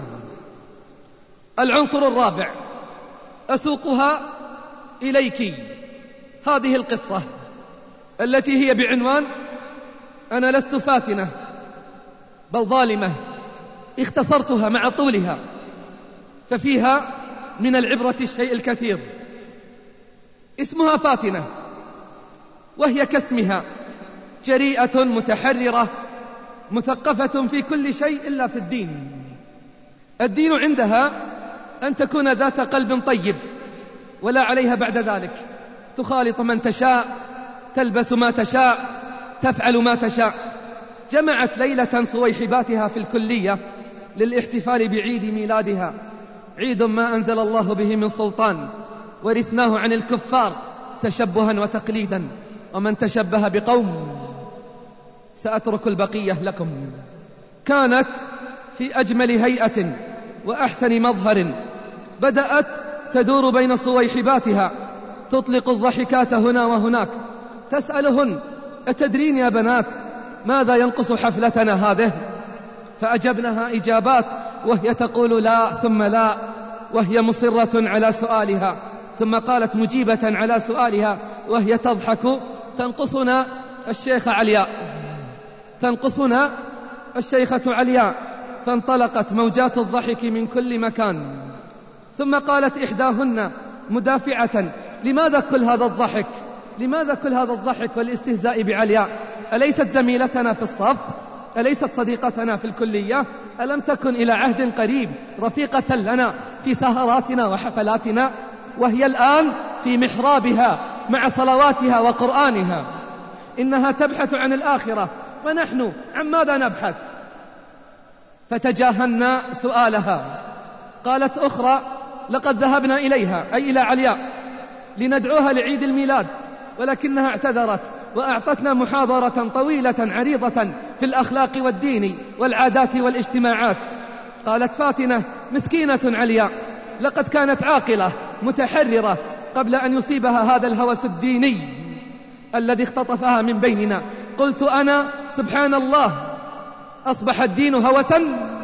العنصر الرابع أسوقها إليك هذه القصة التي هي بعنوان أنا لست فاتنة بل ظالمة، اختصرتها مع طولها ففيها من العبرة الشيء الكثير. اسمها فاتنة وهي كاسمها جريئة متحررة مثقفة في كل شيء إلا في الدين. الدين عندها أن تكون ذات قلب طيب ولا عليها بعد ذلك، تخالط من تشاء، تلبس ما تشاء، تفعل ما تشاء. جمعت ليلة صويحباتها في الكلية للاحتفال بعيد ميلادها، عيد ما أنزل الله به من سلطان ورثناه عن الكفار تشبها وتقليدا، ومن تشبه بقوم سأترك البقية لكم. كانت في أجمل هيئة وأحسن مظهر، بدأت تدور بين صويحباتها تطلق الضحكات هنا وهناك، تسألهن أتدرين يا بنات ماذا ينقص حفلتنا هذه؟ فأجبنها إجابات وهي تقول لا ثم لا، وهي مصرة على سؤالها، ثم قالت مجيبة على سؤالها وهي تضحك تنقصنا الشيخة علياء، تنقصنا الشيخة علياء. فانطلقت موجات الضحك من كل مكان، ثم قالت إحداهن مدافعة لماذا كل هذا الضحك؟ لماذا كل هذا الضحك والاستهزاء بعلياء؟ أليست زميلتنا في الصف؟ أليست صديقتنا في الكلية؟ ألم تكن إلى عهد قريب رفيقة لنا في سهراتنا وحفلاتنا؟ وهي الآن في محرابها مع صلواتها وقرآنها. إنها تبحث عن الآخرة ونحن عن ماذا نبحث؟ فتجاهلنا سؤالها. قالت أخرى لقد ذهبنا إليها أي إلى علياء لندعوها لعيد الميلاد، ولكنها اعتذرت وأعطتنا محاضرة طويلة عريضة في الأخلاق والدين والعادات والاجتماعات. قالت فاتنة مسكينة علياء لقد كانت عاقلة متحررة قبل أن يصيبها هذا الهوس الديني الذي اختطفها من بيننا. قلت أنا سبحان الله، أصبح الدين هوسا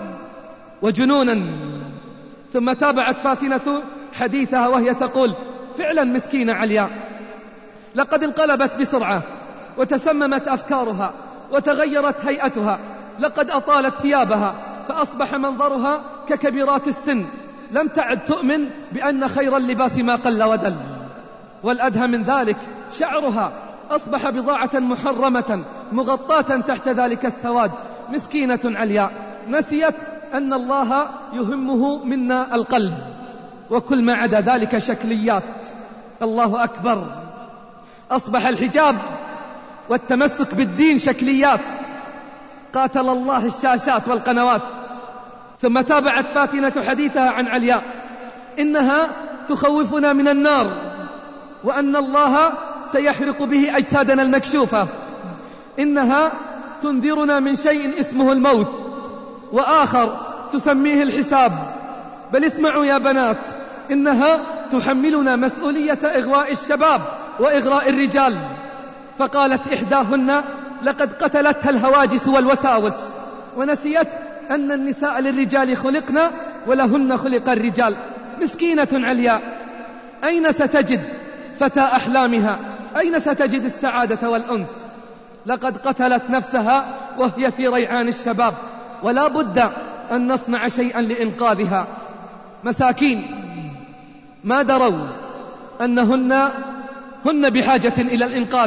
وجنونا. ثم تابعت فاتنة حديثها وهي تقول فعلا مسكينة علياء لقد انقلبت بسرعة وتسممت أفكارها وتغيرت هيئتها، لقد أطالت ثيابها فأصبح منظرها ككبيرات السن، لم تعد تؤمن بأن خير اللباس ما قل ودل. والأدهى من ذلك شعرها أصبح بضاعة محرمة مغطاة تحت ذلك السواد. مسكينة علياء نسيت أن الله يهمه منا القلب، وكل ما عدا ذلك شكليات. الله أكبر، أصبح الحجاب والتمسك بالدين شكليات. قاتل الله الشاشات والقنوات. ثم تابعت فاتنة حديثها عن علياء إنها تخوفنا من النار، وأن الله سيحرق به أجسادنا المكشوفة. إنها تنذرنا من شيء اسمه الموت، وآخر تسميه الحساب. بل اسمعوا يا بنات، إنها تحملنا مسؤولية إغواء الشباب وإغراء الرجال. فقالت إحداهن لقد قتلتها الهواجس والوساوس، ونسيت أن النساء للرجال خلقنا ولهن خلق الرجال. مسكينة علياء، أين ستجد فتى أحلامها؟ أين ستجد السعادة والأنس؟ لقد قتلت نفسها وهي في ريعان الشباب، ولا بد أن نصنع شيئا لإنقاذها. مساكين ما دروا أنهن هن بحاجة إلى الإنقاذ،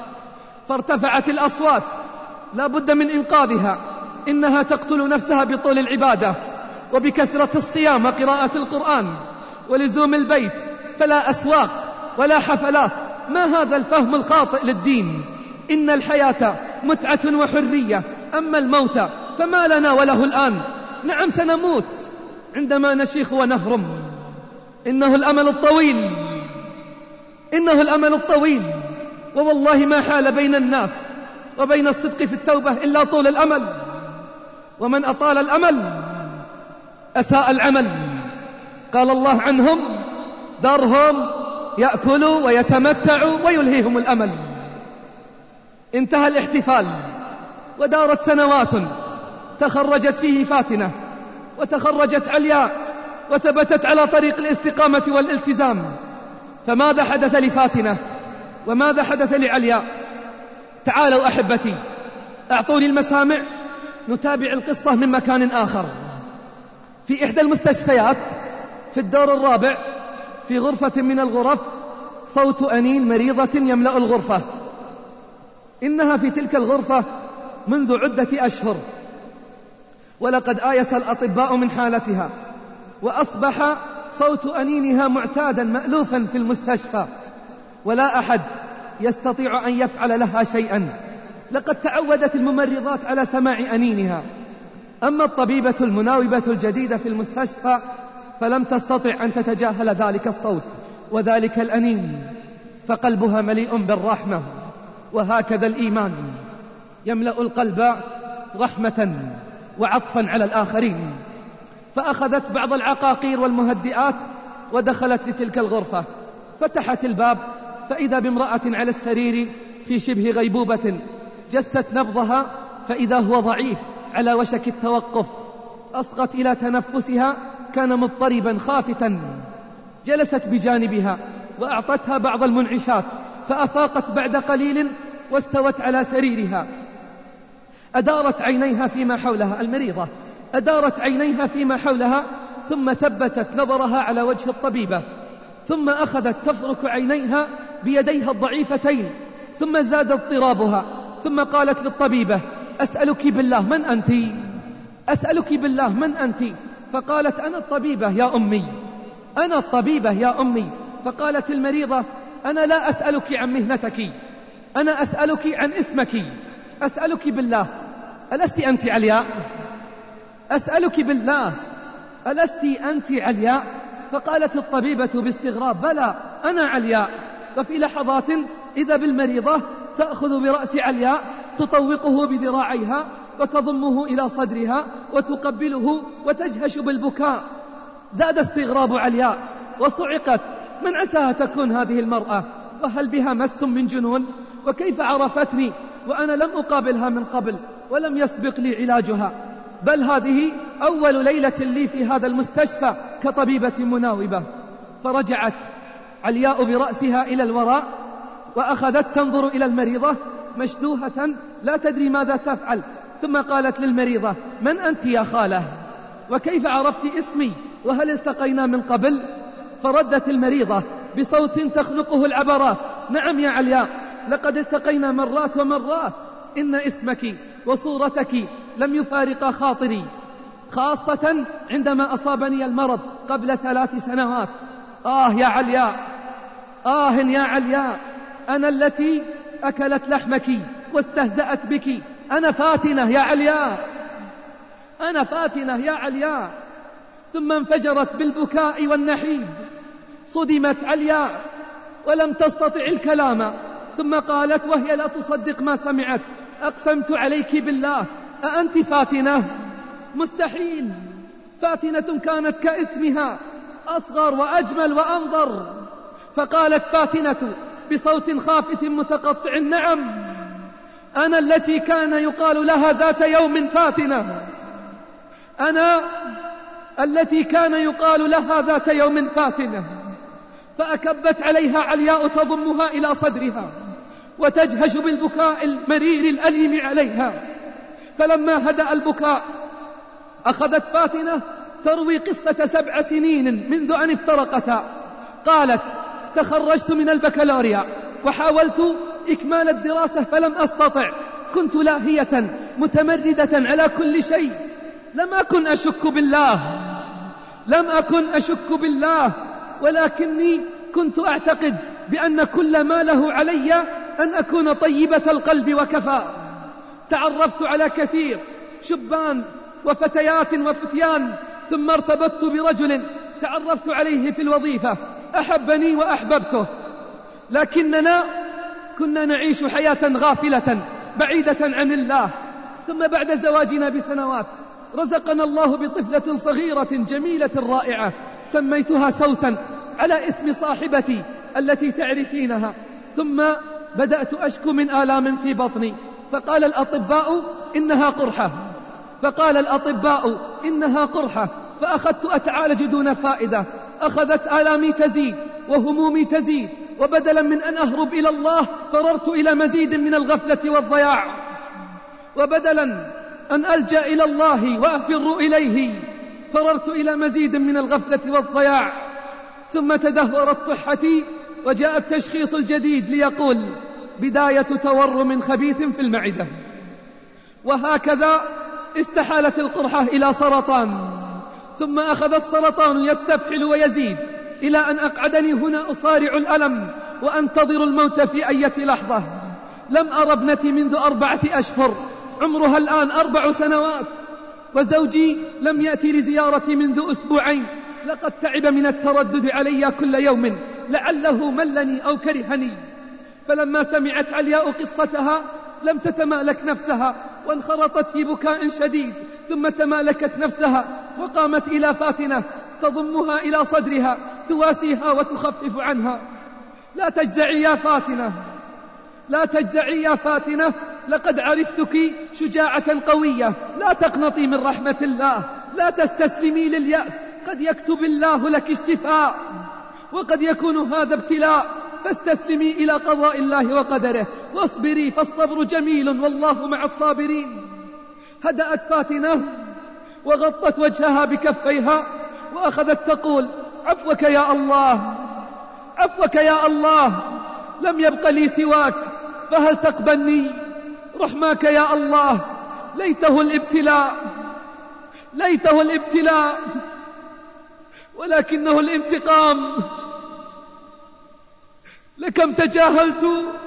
فارتفعت الأصوات، لا بد من إنقاذها. إنها تقتل نفسها بطول العبادة وبكثرة الصيام وقراءة القرآن ولزوم البيت، فلا أسواق ولا حفلات. ما هذا الفهم الخاطئ للدين؟ إن الحياة متعة وحرية، أما الموت فما لنا وله الآن. نعم سنموت عندما نشيخ ونهرم، إنه الأمل الطويل إنه الأمل الطويل، ووالله ما حال بين الناس وبين الصدق في التوبة إلا طول الأمل، ومن أطال الأمل أساء العمل. قال الله عنهم: ذرهم يأكلوا ويتمتعوا ويلهيهم الأمل. انتهى الاحتفال ودارت سنوات، تخرجت فيه فاتنة وتخرجت علياء وثبتت على طريق الاستقامة والالتزام. فماذا حدث لفاتنة وماذا حدث لعلياء؟ تعالوا أحبتي، أعطوني المسامع، نتابع القصة من مكان آخر. في إحدى المستشفيات في الدور الرابع في غرفة من الغرف صوت أنين مريضة يملأ الغرفة. إنها في تلك الغرفة منذ عدة أشهر، ولقد آيس الأطباء من حالتها، وأصبح صوت أنينها معتادا مألوفا في المستشفى، ولا أحد يستطيع أن يفعل لها شيئا. لقد تعودت الممرضات على سماع أنينها، أما الطبيبة المناوبة الجديدة في المستشفى فلم تستطع أن تتجاهل ذلك الصوت وذلك الأنين، فقلبها مليء بالرحمة. وهكذا الإيمان يملأ القلب رحمة وعطفا على الآخرين. فأخذت بعض العقاقير والمهدئات ودخلت لتلك الغرفة، فتحت الباب فإذا بامرأة على السرير في شبه غيبوبة، جست نبضها فإذا هو ضعيف على وشك التوقف، أصغت إلى تنفسها، كان مضطربا خافتا. جلست بجانبها وأعطتها بعض المنعشات، فأفاقت بعد قليل واستوت على سريرها. أدارت عينيها فيما حولها، المريضة أدارت عينيها فيما حولها، ثم ثبتت نظرها على وجه الطبيبة، ثم أخذت تفرك عينيها بيديها الضعيفتين، ثم زاد اضطرابها، ثم قالت للطبيبة: أسألك بالله من أنت؟ أسألك بالله من أنت؟ فقالت: أنا الطبيبة يا أمي، أنا الطبيبة يا أمي. فقالت المريضة: أنا لا أسألك عن مهنتك، أنا أسألك عن اسمك، أسألك بالله ألست أنت علياء؟ أسألك بالله ألست أنت علياء؟ فقالت الطبيبة باستغراب: بلى أنا علياء. وفي لحظات إذا بالمريضة تأخذ برأس علياء تطوقه بذراعيها وتضمه إلى صدرها وتقبله وتجهش بالبكاء. زاد استغراب علياء وصعقت: من عساها تكون هذه المرأة؟ وهل بها مس من جنون؟ وكيف عرفتني وأنا لم أقابلها من قبل ولم يسبق لي علاجها؟ بل هذه أول ليلة لي في هذا المستشفى كطبيبة مناوبة. فرجعت علياء برأسها إلى الوراء وأخذت تنظر إلى المريضة مشدوهة لا تدري ماذا تفعل، ثم قالت للمريضة: من أنت يا خالة؟ وكيف عرفت اسمي؟ وهل التقينا من قبل؟ فردت المريضة بصوت تخنقه العبرات: نعم يا علياء، لقد التقينا مرات ومرات، إن اسمك وصورتك لم يفارق خاطري، خاصة عندما أصابني المرض قبل ثلاث سنوات. آه يا علياء، آه يا علياء، أنا التي أكلت لحمك واستهزأت بك، أنا فاتنة يا علياء، أنا فاتنة يا علياء. ثم انفجرت بالبكاء والنحيب. صدمت علياء ولم تستطع الكلام، ثم قالت وهي لا تصدق ما سمعت: أقسمت عليك بالله أأنت فاتنة؟ مستحيل، فاتنة كانت كاسمها، أصغر وأجمل وأنظر. فقالت فاتنة بصوت خافت متقطع: نعم، أنا التي كان يقال لها ذات يوم فاتنة، أنا التي كان يقال لها ذات يوم فاتنة. فأكبت عليها علياء تضمها إلى صدرها وتجهش بالبكاء المرير الأليم عليها. فلما هدأ البكاء أخذت فاتنة تروي قصة سبع سنين منذ أن افترقتا. قالت: تخرجت من البكالوريا وحاولت إكمال الدراسة فلم أستطع، كنت لاهية متمردة على كل شيء، لم أكن أشك بالله، لم أكن أشك بالله، ولكني كنت أعتقد بأن كل ما له علي أن أكون طيبة القلب وكفى. تعرفت على كثير شبان وفتيات وفتيان، ثم ارتبطت برجل تعرفت عليه في الوظيفة، أحبني وأحببته، لكننا كنا نعيش حياة غافلة بعيدة عن الله. ثم بعد زواجنا بسنوات رزقنا الله بطفلة صغيرة جميلة رائعة سميتها سوسن على اسم صاحبتي التي تعرفينها. ثم بدأت أشكو من آلام في بطني، فقال الأطباء إنها قرحة فقال الأطباء إنها قرحة فأخذت أتعالج دون فائدة. أخذت آلامي تزيد وهمومي تزيد، وبدلا من أن أهرب إلى الله فررت إلى مزيد من الغفلة والضياع، وبدلا أن ألجأ إلى الله وأفر إليه فررت إلى مزيد من الغفلة والضياع. ثم تدهورت صحتي وجاء التشخيص الجديد ليقول بداية تورم خبيث في المعدة. وهكذا استحالت القرحة إلى سرطان، ثم أخذ السرطان يستفحل ويزيد إلى أن أقعدني هنا أصارع الألم وأنتظر الموت في أي لحظة. لم أرى ابنتي منذ أربعة أشهر، عمرها الآن أربع سنوات، وزوجي لم يأتي لزيارتي منذ أسبوعين. لقد تعب من التردد علي كل يوم، لعله ملني أو كرهني. فلما سمعت علياء قصتها لم تتمالك نفسها وانخرطت في بكاء شديد، ثم تمالكت نفسها وقامت إلى فاتنة تضمها إلى صدرها تواسيها وتخفف عنها. لا تجزعي يا فاتنة، لا تجزعي يا فاتنة، لقد عرفتك شجاعة قوية. لا تقنطي من رحمة الله، لا تستسلمي لليأس، قد يكتب الله لك الشفاء وقد يكون هذا ابتلاء، فاستسلمي إلى قضاء الله وقدره واصبري، فالصبر جميل والله مع الصابرين. هدأت فاتنة وغطت وجهها بكفيها وأخذت تقول عفوك يا الله، عفوك يا الله، لم يبق لي سواك، فهل تقبلني؟ رحماك يا الله، ليته الابتلاء، ليته الابتلاء ولكنه الانتقام. لكم تجاهلت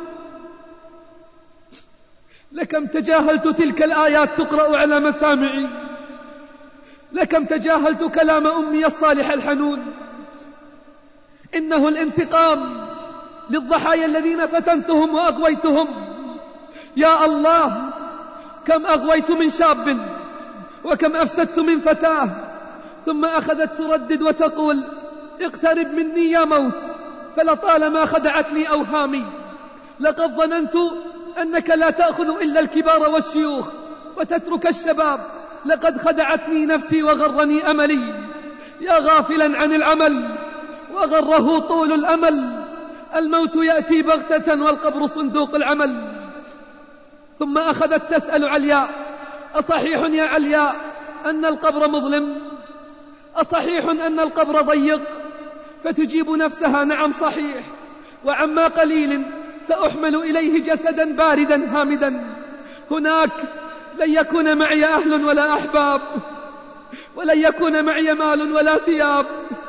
لكم تجاهلت تلك الآيات تقرأ على مسامعي، لكم تجاهلت كلام أمي الصالح الحنون. إنه الانتقام للضحايا الذين فتنتهم وأغويتهم. يا الله، كم أغويت من شاب وكم أفسدت من فتاة. ثم أخذت تردد وتقول اقترب مني يا موت، فلطالما خدعتني أوهامي. لقد ظننت أنك لا تأخذ إلا الكبار والشيوخ وتترك الشباب. لقد خدعتني نفسي وغرني أملي. يا غافلا عن العمل وغره طول الأمل، الموت يأتي بغتة والقبر صندوق العمل. ثم أخذت تسأل علياء أصحيح يا علياء أن القبر مظلم؟ أصحيح أن القبر ضيق؟ فتجيب نفسها نعم صحيح، وعما قليل سأحمل إليه جسدا باردا هامدا. هناك لن يكون معي أهل ولا أحباب، ولن يكون معي مال ولا ثياب،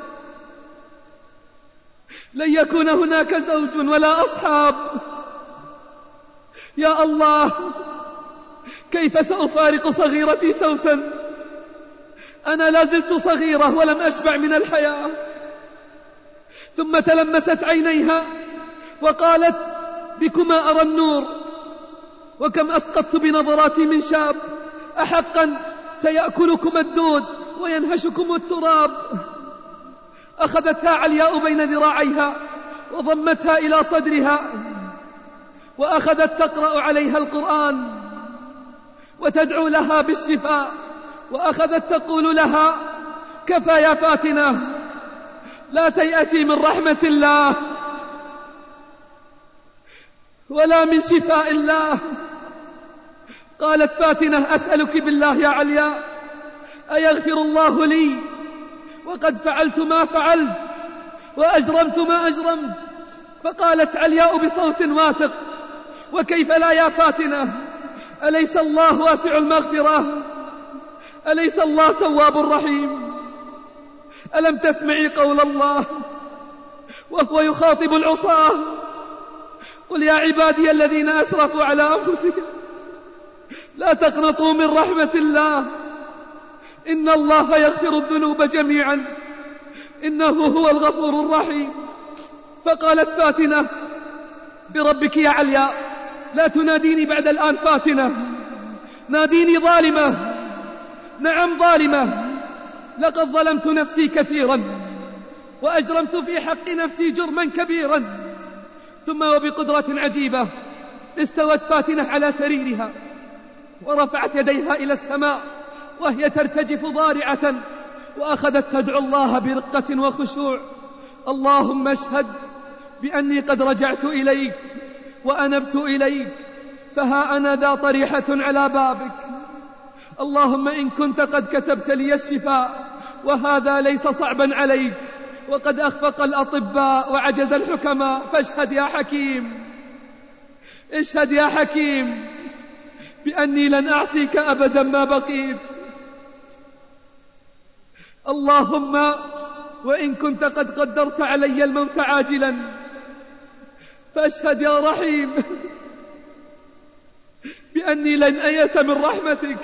لن يكون هناك زوج ولا أصحاب. يا الله، كيف سأفارق صغيرتي سوسن؟ أنا لازلت صغيرة ولم أشبع من الحياة. ثم تلمست عينيها وقالت بكما أرى النور، وكم أسقطت بنظراتي من شاب. أحقا سيأكلكم الدود وينهشكم التراب. أخذتها علياء بين ذراعيها وضمتها إلى صدرها وأخذت تقرأ عليها القرآن وتدعو لها بالشفاء، وأخذت تقول لها كفى يا فاتنة، لا تيأسي من رحمة الله ولا من شفاء الله. قالت فاتنة أسألك بالله يا علياء أيغفر الله لي وقد فعلت ما فعلت وأجرمت ما أجرمت؟ فقالت علياء بصوت واثق وكيف لا يا فاتنة، أليس الله واسع المغفرة؟ أليس الله تواب رحيم؟ ألم تسمعي قول الله وهو يخاطب العصاة قل يا عبادي الذين أسرفوا على أنفسهم لا تقنطوا من رحمة الله إن الله يغفر الذنوب جميعا إنه هو الغفور الرحيم. فقالت فاتنة بربك يا عليا لا تناديني بعد الآن فاتنة، ناديني ظالمة، نعم ظالمة. لقد ظلمت نفسي كثيرا وأجرمت في حق نفسي جرما كبيرا. ثم وبقدرة عجيبة استوت فاتنة على سريرها ورفعت يديها إلى السماء وهي ترتجف ضارعة، وأخذت تدعو الله برقة وخشوع: اللهم اشهد بأني قد رجعت إليك وأنبت إليك، فها أنا ذا طريحة على بابك. اللهم إن كنت قد كتبت لي الشفاء وهذا ليس صعبا عليك، وقد أخفق الأطباء وعجز الحكماء، فاشهد يا حكيم، اشهد يا حكيم بأني لن أعصيك أبدا ما بقيت. اللهم وإن كنت قد قدرت علي الموت عاجلا، فاشهد يا رحيم بأني لن أيأس من رحمتك.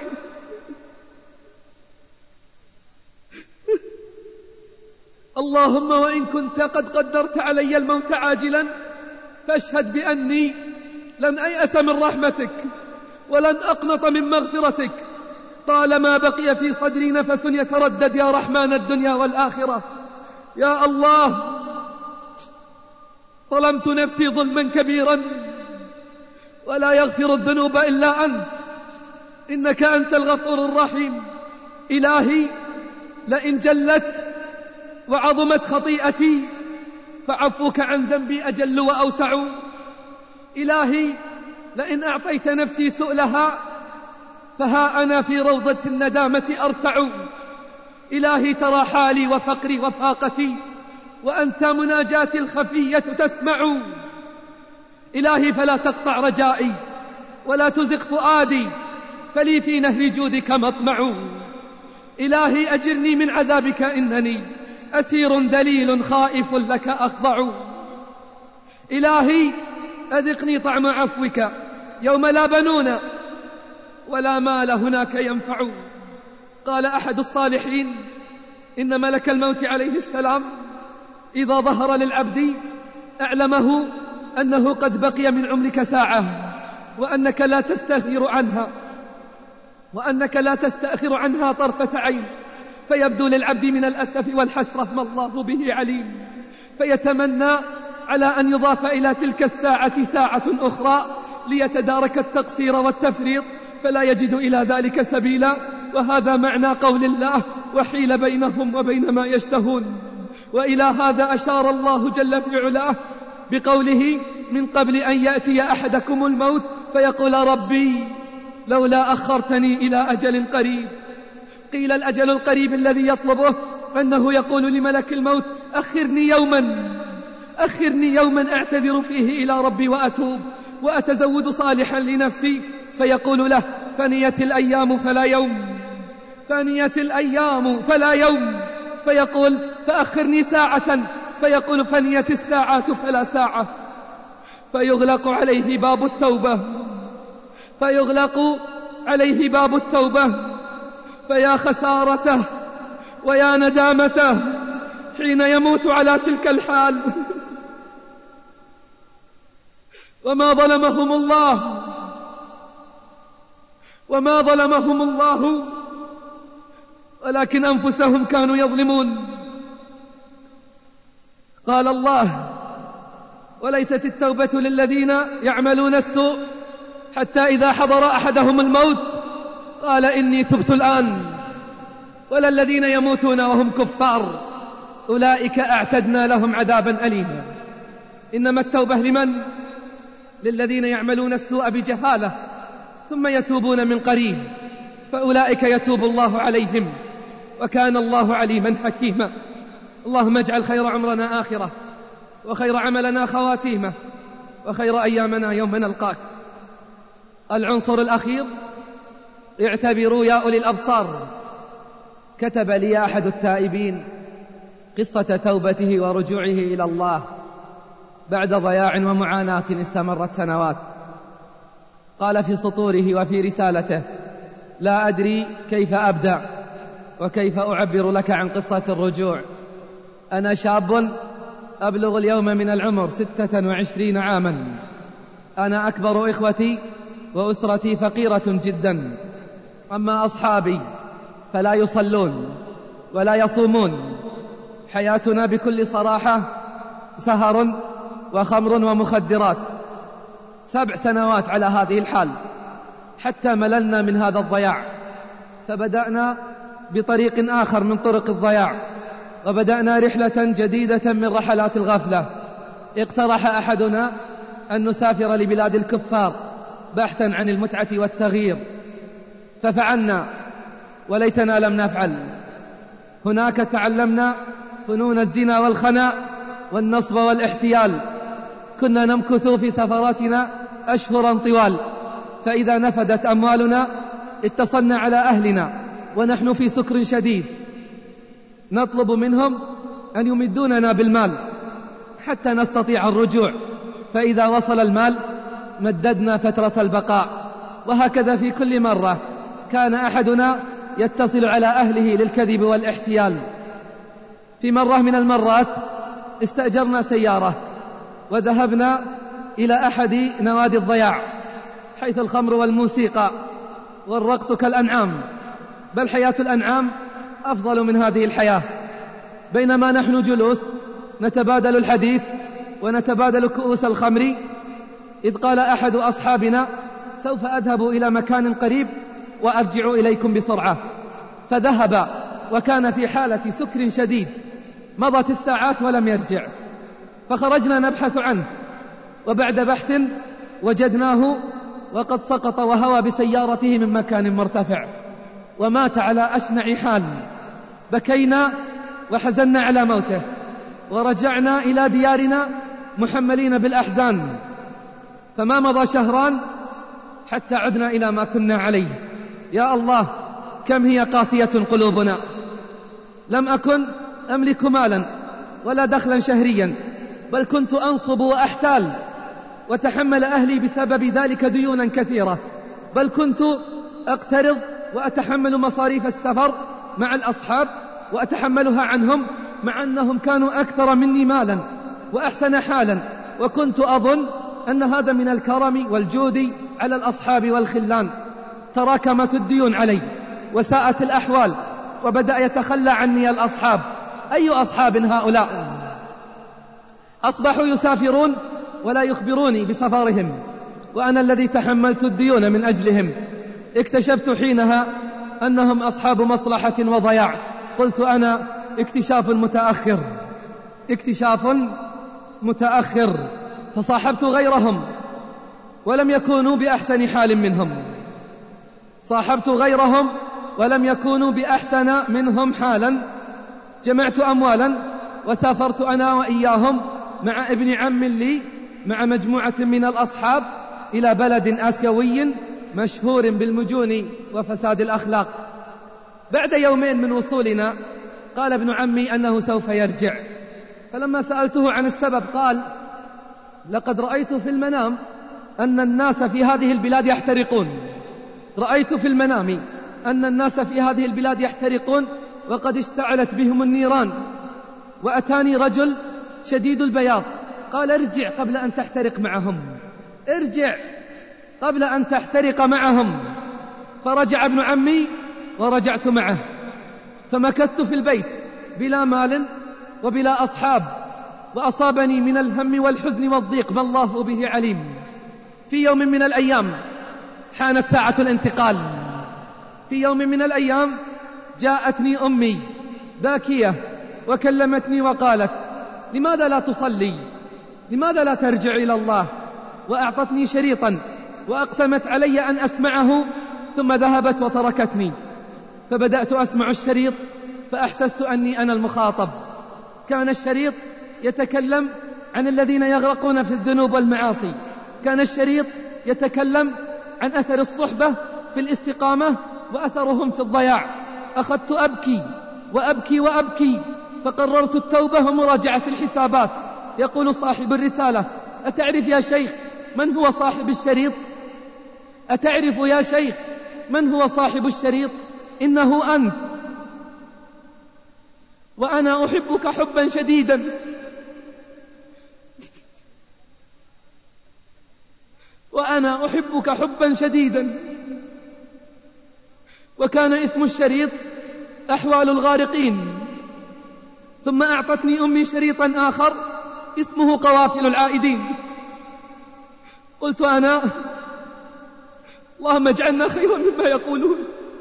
اللهم وإن كنت قد قدرت علي الموت عاجلا، فاشهد بأني لن أيأس من رحمتك ولن أقنط من مغفرتك طالما بقي في صدري نفس يتردد يا رحمن الدنيا والآخرة. يا الله، ظلمت نفسي ظلما كبيرا ولا يغفر الذنوب إلا أنت، إنك أنت الغفور الرحيم. إلهي، لئن جلت وعظمت خطيئتي فعفوك عن ذنبي أجل وأوسع. إلهي، لئن أعطيت نفسي سؤلها فها أنا في روضة الندامة أرتع. إلهي، ترى حالي وفقري وفاقتي، وأنت مناجاتي الخفية تسمع. إلهي، فلا تقطع رجائي ولا تزغ فؤادي، فلي في نهر جودك مطمع. إلهي، أجرني من عذابك، إنني أسير ذليل خائف لك أخضع. إلهي، أذقني طعم عفوك يوم لا بنون ولا مال هناك ينفع. قال أحد الصالحين: إن ملك الموت عليه السلام إذا ظهر للعبد أعلمه أنه قد بقي من عمرك ساعة، وأنك لا تستأخر عنها وأنك لا تستأخر عنها طرفة عين، فيبدو للعبد من الأسف والحسرة ما الله به عليم، فيتمنى على أن يضاف إلى تلك الساعة ساعة أخرى ليتدارك التقصير والتفريط، فلا يجد إلى ذلك سبيلا. وهذا معنى قول الله: وحيل بينهم وبين ما يشتهون. وإلى هذا أشار الله جل في علاه بقوله: من قبل أن يأتي أحدكم الموت فيقول ربي لولا أخرتني إلى أجل قريب. قيل الأجل القريب الذي يطلبه أنه يقول لملك الموت: أخرني يوما أخرني يوما أعتذر فيه إلى ربي وأتوب وأتزود صالحا لنفسي. فيقول له: فنيت الأيام فلا يوم فنيت الأيام فلا يوم. فيقول: فأخرني ساعة. فيقول: فنيت الساعات فلا ساعة. فيغلق عليه باب التوبة فيغلق عليه باب التوبة فيا خسارته ويا ندامته حين يموت على تلك الحال. وما ظلمهم الله وما ظلمهم الله ولكن أنفسهم كانوا يظلمون. قال الله: وليست التوبة للذين يعملون السوء حتى إذا حضر أحدهم الموت قال إني تبت الآن، ولا الذين يموتون وهم كفار أولئك أعتدنا لهم عذابا أليما. إنما التوبة لمن؟ للذين يعملون السوء بجهالة ثم يتوبون من قريب، فأولئك يتوب الله عليهم، وكان الله عليما حكيما. اللهم اجعل خير عمرنا آخرة، وخير عملنا خواتيمه، وخير أيامنا يوم نلقاك. العنصر الأخير: اعتبروا يا أولي الأبصار. كتب لي أحد التائبين قصة توبته ورجوعه إلى الله بعد ضياع ومعاناة استمرت سنوات. قال في سطوره وفي رسالته: لا أدري كيف أبدأ وكيف أعبر لك عن قصة الرجوع. أنا شاب أبلغ اليوم من العمر ستة وعشرين عاما، أنا أكبر إخوتي وأسرتي فقيرة جدا، أما أصحابي فلا يصلون ولا يصومون. حياتنا بكل صراحة سهر وخمر ومخدرات. سبع سنوات على هذه الحال حتى مللنا من هذا الضياع، فبدأنا بطريق آخر من طرق الضياع، وبدأنا رحلة جديدة من رحلات الغفلة. اقترح أحدنا أن نسافر لبلاد الكفار بحثا عن المتعة والتغيير، ففعلنا وليتنا لم نفعل. هناك تعلمنا فنون الزنا والخناء والنصب والاحتيال. كنا نمكث في سفراتنا أشهرا طوال، فإذا نفدت أموالنا اتصلنا على أهلنا ونحن في سكر شديد، نطلب منهم أن يمدوننا بالمال حتى نستطيع الرجوع، فإذا وصل المال مددنا فترة البقاء. وهكذا في كل مرة كان أحدنا يتصل على أهله للكذب والاحتيال. في مرة من المرات استأجرنا سيارة وذهبنا إلى أحد نوادي الضياع، حيث الخمر والموسيقى والرقص كالأنعام، بل حياة الأنعام أفضل من هذه الحياة. بينما نحن جلوس نتبادل الحديث ونتبادل كؤوس الخمر، إذ قال أحد أصحابنا: سوف أذهب إلى مكان قريب وأرجع إليكم بسرعة. فذهب وكان في حالة سكر شديد. مضت الساعات ولم يرجع، فخرجنا نبحث عنه، وبعد بحث وجدناه وقد سقط وهوى بسيارته من مكان مرتفع ومات على أشنع حال. بكينا وحزنا على موته، ورجعنا إلى ديارنا محملين بالأحزان. فما مضى شهران حتى عدنا إلى ما كنا عليه. يا الله، كم هي قاسية قلوبنا. لم أكن أملك مالا ولا دخلا شهريا، بل كنت أنصب وأحتال، وتحمل أهلي بسبب ذلك ديونا كثيرة، بل كنت أقترض وأتحمل مصاريف السفر مع الأصحاب وأتحملها عنهم، مع أنهم كانوا أكثر مني مالا وأحسن حالا. وكنت أظن أن هذا من الكرم والجود على الأصحاب والخلان. تراكمت الديون علي وساءت الأحوال، وبدأ يتخلى عني الأصحاب. أي أصحاب هؤلاء؟ أصبحوا يسافرون ولا يخبروني بسفرهم، وأنا الذي تحملت الديون من أجلهم. اكتشفت حينها أنهم أصحاب مصلحة وضياع. قلت أنا اكتشاف متأخر اكتشاف متأخر فصاحبت غيرهم ولم يكونوا بأحسن حال منهم. صاحبت غيرهم ولم يكونوا بأحسن منهم حالا. جمعت أموالا وسافرت أنا وإياهم مع ابن عم لي مع مجموعة من الأصحاب إلى بلد آسيوي مشهور بالمجون وفساد الأخلاق. بعد يومين من وصولنا قال ابن عمي أنه سوف يرجع، فلما سألته عن السبب قال: لقد رأيت في المنام أن الناس في هذه البلاد يحترقون رأيت في المنام أن الناس في هذه البلاد يحترقون وقد اشتعلت بهم النيران، وأتاني رجل شديد البياض قال: ارجع قبل أن تحترق معهم ارجع قبل أن تحترق معهم. فرجع ابن عمي ورجعت معه، فمكثت في البيت بلا مال وبلا أصحاب، وأصابني من الهم والحزن والضيق ما الله به عليم. في يوم من الأيام حانت ساعة الانتقال. في يوم من الأيام جاءتني أمي باكية وكلمتني وقالت: لماذا لا تصلي؟ لماذا لا ترجع إلى الله؟ وأعطتني شريطا وأقسمت علي أن أسمعه، ثم ذهبت وتركتني. فبدأت أسمع الشريط فأحسست أني أنا المخاطب. كان الشريط يتكلم عن الذين يغرقون في الذنوب والمعاصي، كان الشريط يتكلم عن أثر الصحبة في الاستقامة وأثرهم في الضياع. أخذت أبكي وأبكي وأبكي، فقررت التوبة ومراجعة الحسابات. يقول صاحب الرسالة: أتعرف يا شيخ من هو صاحب الشريط؟ أتعرف يا شيخ من هو صاحب الشريط؟ إنه أنت، وأنا أحبك حبا شديدا. وأنا أحبك حبا شديدا. وكان اسم الشريط أحوال الغارقين. ثم أعطتني أمي شريطا آخر اسمه قوافل العائدين. قلت أنا: اللهم اجعلنا خيرا مما يقولون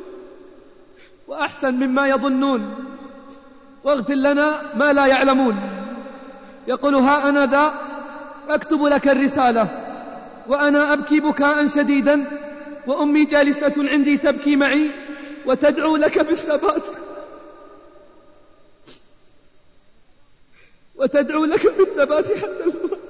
وأحسن مما يظنون، واغفر لنا ما لا يعلمون. يقول: ها أنا ذا أكتب لك الرسالة وأنا أبكي بكاء شديدا، وأمي جالسة عندي تبكي معي وتدعو لك بالثبات وتدعو لك بالثبات حتى الموت،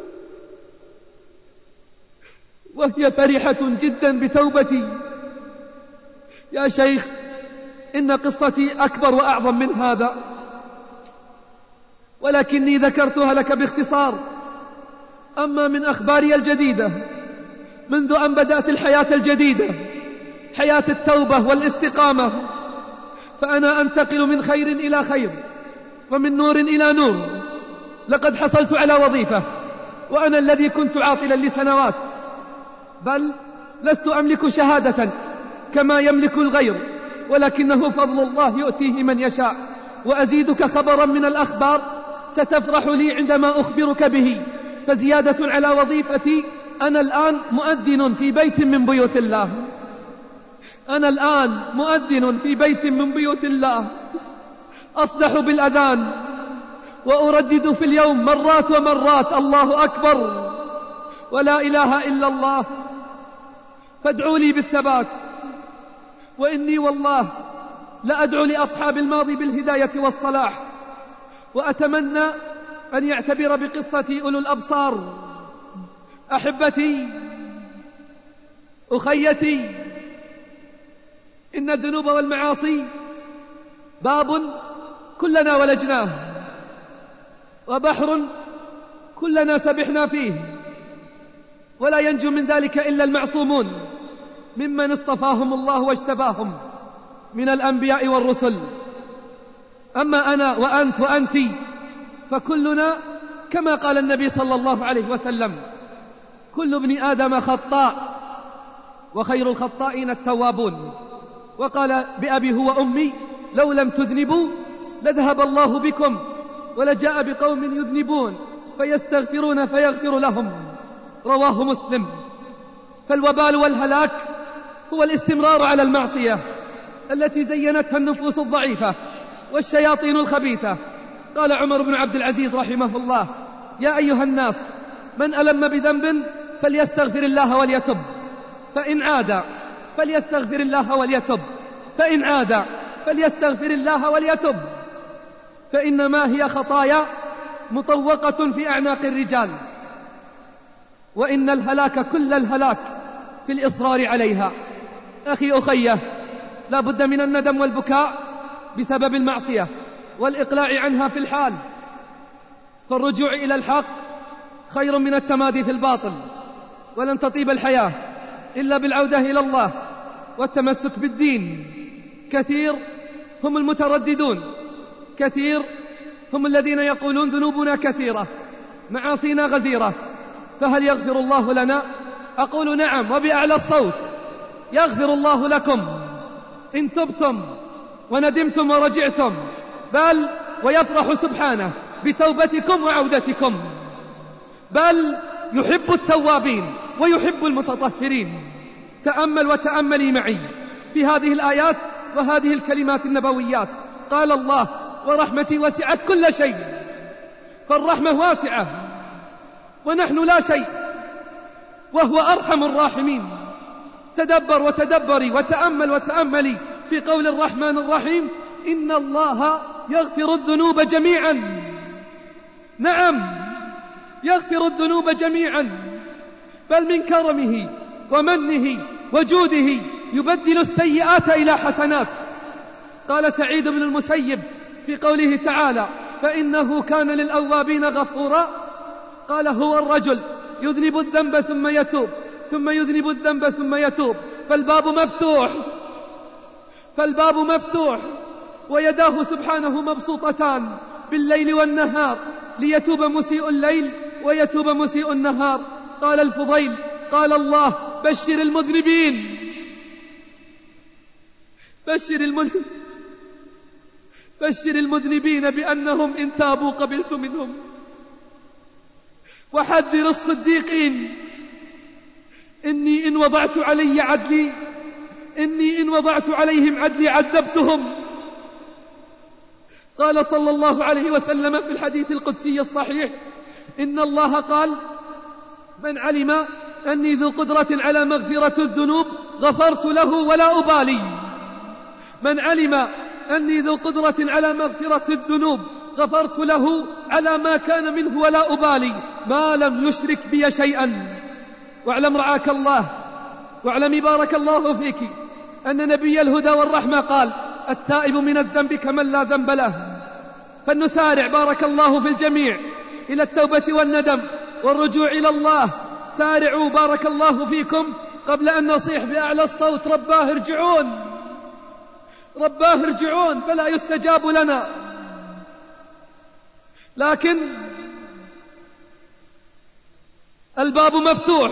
وهي فرحة جدا بتوبتي. يا شيخ، إن قصتي أكبر وأعظم من هذا، ولكني ذكرتها لك باختصار. أما من أخباري الجديدة منذ أن بدأت الحياة الجديدة، حياة التوبة والاستقامة، فأنا أنتقل من خير إلى خير ومن نور إلى نور. لقد حصلت على وظيفة وأنا الذي كنت عاطلا لسنوات، بل لست أملك شهادة كما يملك الغير، ولكنه فضل الله يؤتيه من يشاء. وأزيدك خبرا من الأخبار ستفرح لي عندما أخبرك به. فزيادة على وظيفتي، أنا الآن مؤذن في بيت من بيوت الله. أنا الآن مؤذن في بيت من بيوت الله، أصدح بالأذان وأردد في اليوم مرات ومرات: الله أكبر ولا إله إلا الله. فادعوا لي بالثبات، وإني والله لأدعو لأصحاب الماضي بالهداية والصلاح، وأتمنى أن يعتبر بقصتي أولو الأبصار. أحبتي، أخيتي، إن الذنوب والمعاصي باب كلنا ولجناه، وبحر كلنا سبحنا فيه، ولا ينجو من ذلك إلا المعصومون ممن اصطفاهم الله واجتباهم من الأنبياء والرسل. أما أنا وأنت وأنت فكلنا كما قال النبي صلى الله عليه وسلم: كل ابن آدم خطاء وخير الخطائين التوابون. وقال: بأبي هو أمي لو لم تذنبوا لذهب الله بكم ولجاء بقوم يذنبون فيستغفرون فيغفر لهم. رواه مسلم. فالوبال والهلاك هو الاستمرار على المعصية التي زينتها النفوس الضعيفة والشياطين الخبيثة. قال عمر بن عبد العزيز رحمه الله: يا أيها الناس، من ألم بذنب فليستغفر الله وليتب، فإن عاد فليستغفر الله وليتب، فإن عاد فليستغفر الله وليتب، فإنما هي خطايا مطوقة في أعناق الرجال، وإن الهلاك كل الهلاك في الإصرار عليها. أخي أخيه، لا بد من الندم والبكاء بسبب المعصية والإقلاع عنها في الحال، فالرجوع إلى الحق خير من التمادي في الباطل. ولن تطيب الحياة إلا بالعودة إلى الله والتمسك بالدين. كثير هم المترددون، كثير هم الذين يقولون: ذنوبنا كثيرة، معاصينا غزيرة، فهل يغفر الله لنا؟ أقول: نعم، وبأعلى الصوت: يغفر الله لكم إن تبتم وندمتم ورجعتم، بل ويفرح سبحانه بتوبتكم وعودتكم، بل يحب التوابين ويحب المتطهرين. تأمل وتأملي معي في هذه الآيات وهذه الكلمات النبويات. قال الله: ورحمتي وسعت كل شيء. فالرحمة واسعة ونحن لا شيء، وهو أرحم الراحمين. تدبر وتدبري وتأمل وتأملي في قول الرحمن الرحيم: إن الله يغفر الذنوب جميعا. نعم، يغفر الذنوب جميعا، بل من كرمه ومنه وجوده يبدل السيئات إلى حسنات. قال سعيد بن المسيب في قوله تعالى: فإنه كان للأوابين غفورا. قال: هو الرجل يذنب الذنب ثم يتوب، ثم يذنب الذنب ثم يتوب، فالباب مفتوح، فالباب مفتوح ويداه سبحانه مبسوطتان بالليل والنهار ليتوب مسيء الليل ويتوب مسيء النهار. قال الفضيل: قال الله بشر المذنبين بشر المذنبين بشر المذنبين بأنهم إن تابوا قبلت منهم، وحذر الصديقين إني إن وضعت علي عدلي إني إن وضعت عليهم عدلي عذبتهم. قال صلى الله عليه وسلم في الحديث القدسي الصحيح: إن الله قال: من علم أني ذو قدرة على مغفرة الذنوب غفرت له ولا أبالي. من علم أني ذو قدرة على مغفرة الذنوب غفرت له على ما كان منه ولا أبالي ما لم يشرك بي شيئا. واعلم رعاك الله، واعلم بارك الله فيك، أن نبي الهدى والرحمة قال: التائب من الذنب كمن لا ذنب له. فلنسارع بارك الله في الجميع إلى التوبة والندم والرجوع إلى الله. سارعوا بارك الله فيكم قبل أن نصيح بأعلى الصوت: رباه ارجعون، رباه ارجعون، فلا يستجاب لنا. لكن الباب مفتوح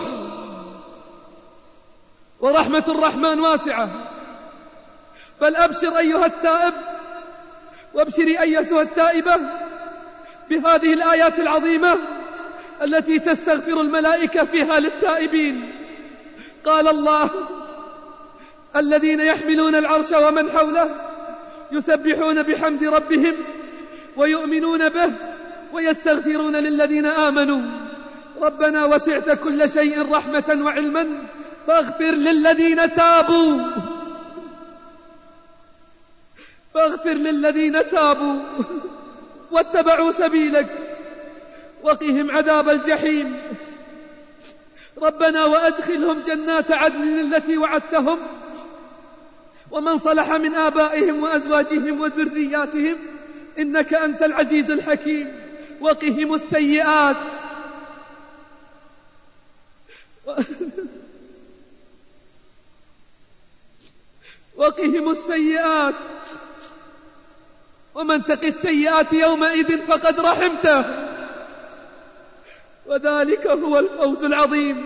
ورحمة الرحمن واسعة، فالأبشر أيها التائب، وابشري أيتها التائبة بهذه الآيات العظيمة التي تستغفر الملائكة فيها للتائبين. قال الله: الذين يحملون العرش ومن حوله يسبحون بحمد ربهم ويؤمنون به ويستغفرون للذين آمنوا ربنا وسعت كل شيء رحمة وعلما فاغفر للذين تابوا فاغفر للذين تابوا واتبعوا سبيلك وقهم عذاب الجحيم. ربنا وأدخلهم جنات عدن التي وعدتهم ومن صلح من آبائهم وأزواجهم وذرياتهم إنك أنت العزيز الحكيم. وقهم السيئات وقهم السيئات ومن تق السيئات يومئذ فقد رحمته وذلك هو الفوز العظيم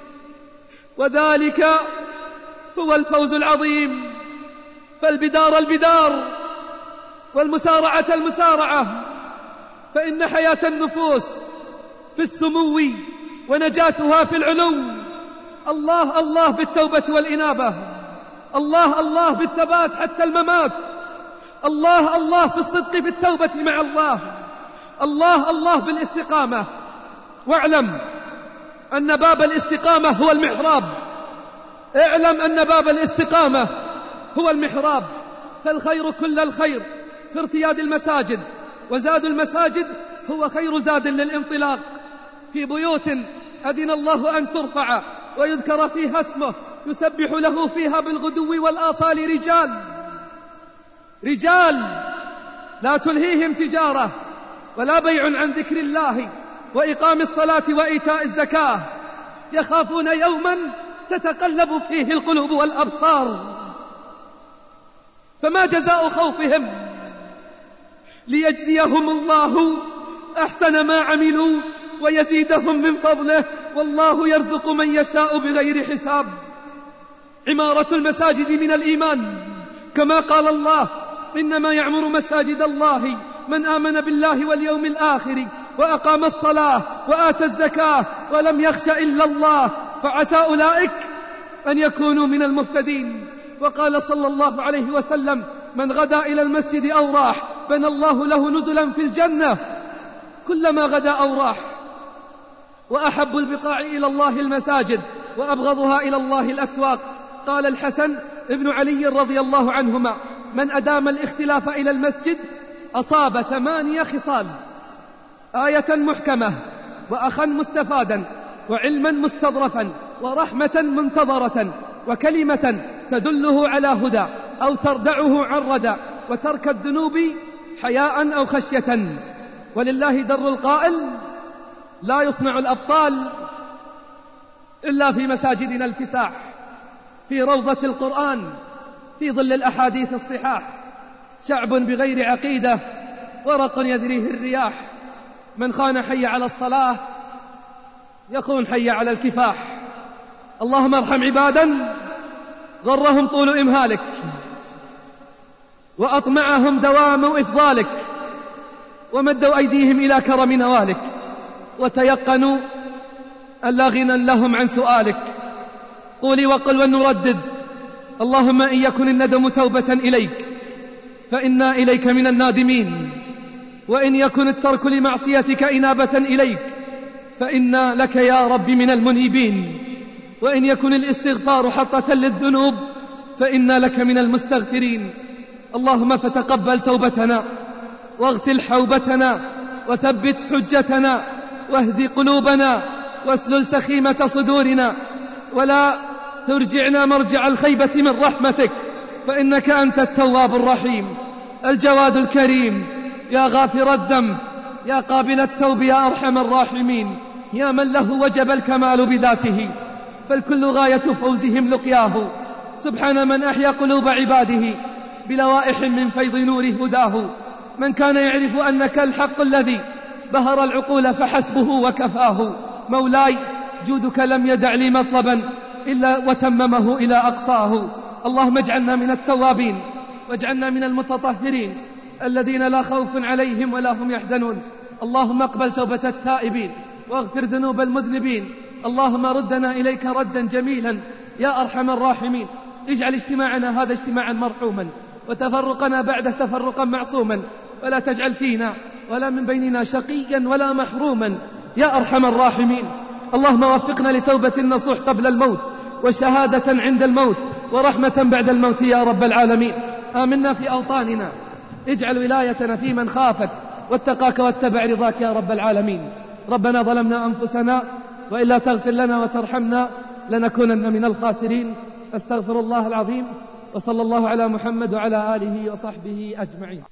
وذلك هو الفوز العظيم. فالبدار البدار والمسارعة المسارعة، فإن حياة النفوس في السمو ونجاتها في العلو. الله الله بالتوبة والإنابة، الله الله بالثبات حتى الممات، الله الله في الصدق في التوبة مع الله، الله الله بالاستقامة. واعلم أن باب الاستقامة هو المحراب، اعلم أن باب الاستقامة هو المحراب. فالخير كل الخير في ارتياد المساجد، وزاد المساجد هو خير زاد للانطلاق. في بيوت أذن الله أن ترفع ويذكر فيها اسمه يسبح له فيها بالغدو والآصال رجال رجال لا تلهيهم تجارة ولا بيع عن ذكر الله وإقام الصلاة وإيتاء الزكاة يخافون يوما تتقلب فيه القلوب والأبصار. فما جزاء خوفهم؟ ليجزيهم الله أحسن ما عملوا ويزيدهم من فضله، والله يرزق من يشاء بغير حساب. عمارة المساجد من الإيمان، كما قال الله: إنما يعمر مساجد الله من آمن بالله واليوم الآخر وأقام الصلاة وآتى الزكاة ولم يخش إلا الله، فعسى أولئك أن يكونوا من المهتدين. وقال صلى الله عليه وسلم: من غدا إلى المسجد أو راح بنى الله له نزلا في الجنة كلما غدا أو راح. وأحب البقاع إلى الله المساجد وأبغضها إلى الله الأسواق. قال الحسن ابن علي رضي الله عنهما: من أدام الاختلاف إلى المسجد أصاب ثمانية خصال: آية محكمة، وأخا مستفادا، وعلما مستظرفا، ورحمة منتظرة، وكلمة تدله على هدى أو تردعه عن ردى، وترك الذنوب حياء أو خشية. ولله در القائل: لا يصنع الأبطال إلا في مساجدنا الفساح، في روضة القرآن، في ظل الأحاديث الصحاح. شعب بغير عقيدة ورق يدريه الرياح، من خان حي على الصلاة يخون حي على الكفاح. اللهم ارحم عبادا غرهم طول إمهالك وأطمعهم دوام إفضالك ومدوا أيديهم إلى كرم نوالك وتيقنوا أن لا غنى لهم عن سؤالك. قولي وقل ونردد اللهم إن يكن الندم توبة إليك فإنا إليك من النادمين، وإن يكن الترك لمعصيتك إنابة إليك فإنا لك يا رب من المنيبين، وإن يكن الاستغفار حطة للذنوب فإنا لك من المستغفرين. اللهم فتقبل توبتنا واغسل حوبتنا وثبت حجتنا واهد قلوبنا واسلل سخيمة صدورنا، ولا ترجعنا مرجع الخيبة من رحمتك، فإنك أنت التواب الرحيم الجواد الكريم، يا غافر الذنب يا قابل التوب يا أرحم الراحمين، يا من له وجب الكمال بذاته فالكل غاية فوزهم لقياه. سبحان من أحيا قلوب عباده بلوائح من فيض نور هداه، من كان يعرف أنك الحق الذي بهر العقول فحسبه وكفاه. مولاي جودك لم يدع لي مطلبا إلا وتممه إلى أقصاه. اللهم اجعلنا من التوابين واجعلنا من المتطهرين الذين لا خوف عليهم ولا هم يحزنون. اللهم اقبل توبة التائبين واغفر ذنوب المذنبين. اللهم ردنا إليك ردا جميلا يا أرحم الراحمين. اجعل اجتماعنا هذا اجتماعا مرحوما وتفرقنا بعده تفرقا معصوما، ولا تجعل فينا ولا من بيننا شقيا ولا محروما يا أرحم الراحمين. اللهم وفقنا لتوبة النصوح قبل الموت وشهادة عند الموت ورحمة بعد الموت يا رب العالمين. آمنا في أوطاننا، اجعل ولايتنا في من خافك واتقاك واتبع رضاك يا رب العالمين. ربنا ظلمنا أنفسنا وإلا تغفر لنا وترحمنا لنكونن من الخاسرين. أستغفر الله العظيم، وصلى الله على محمد وعلى آله وصحبه أجمعين.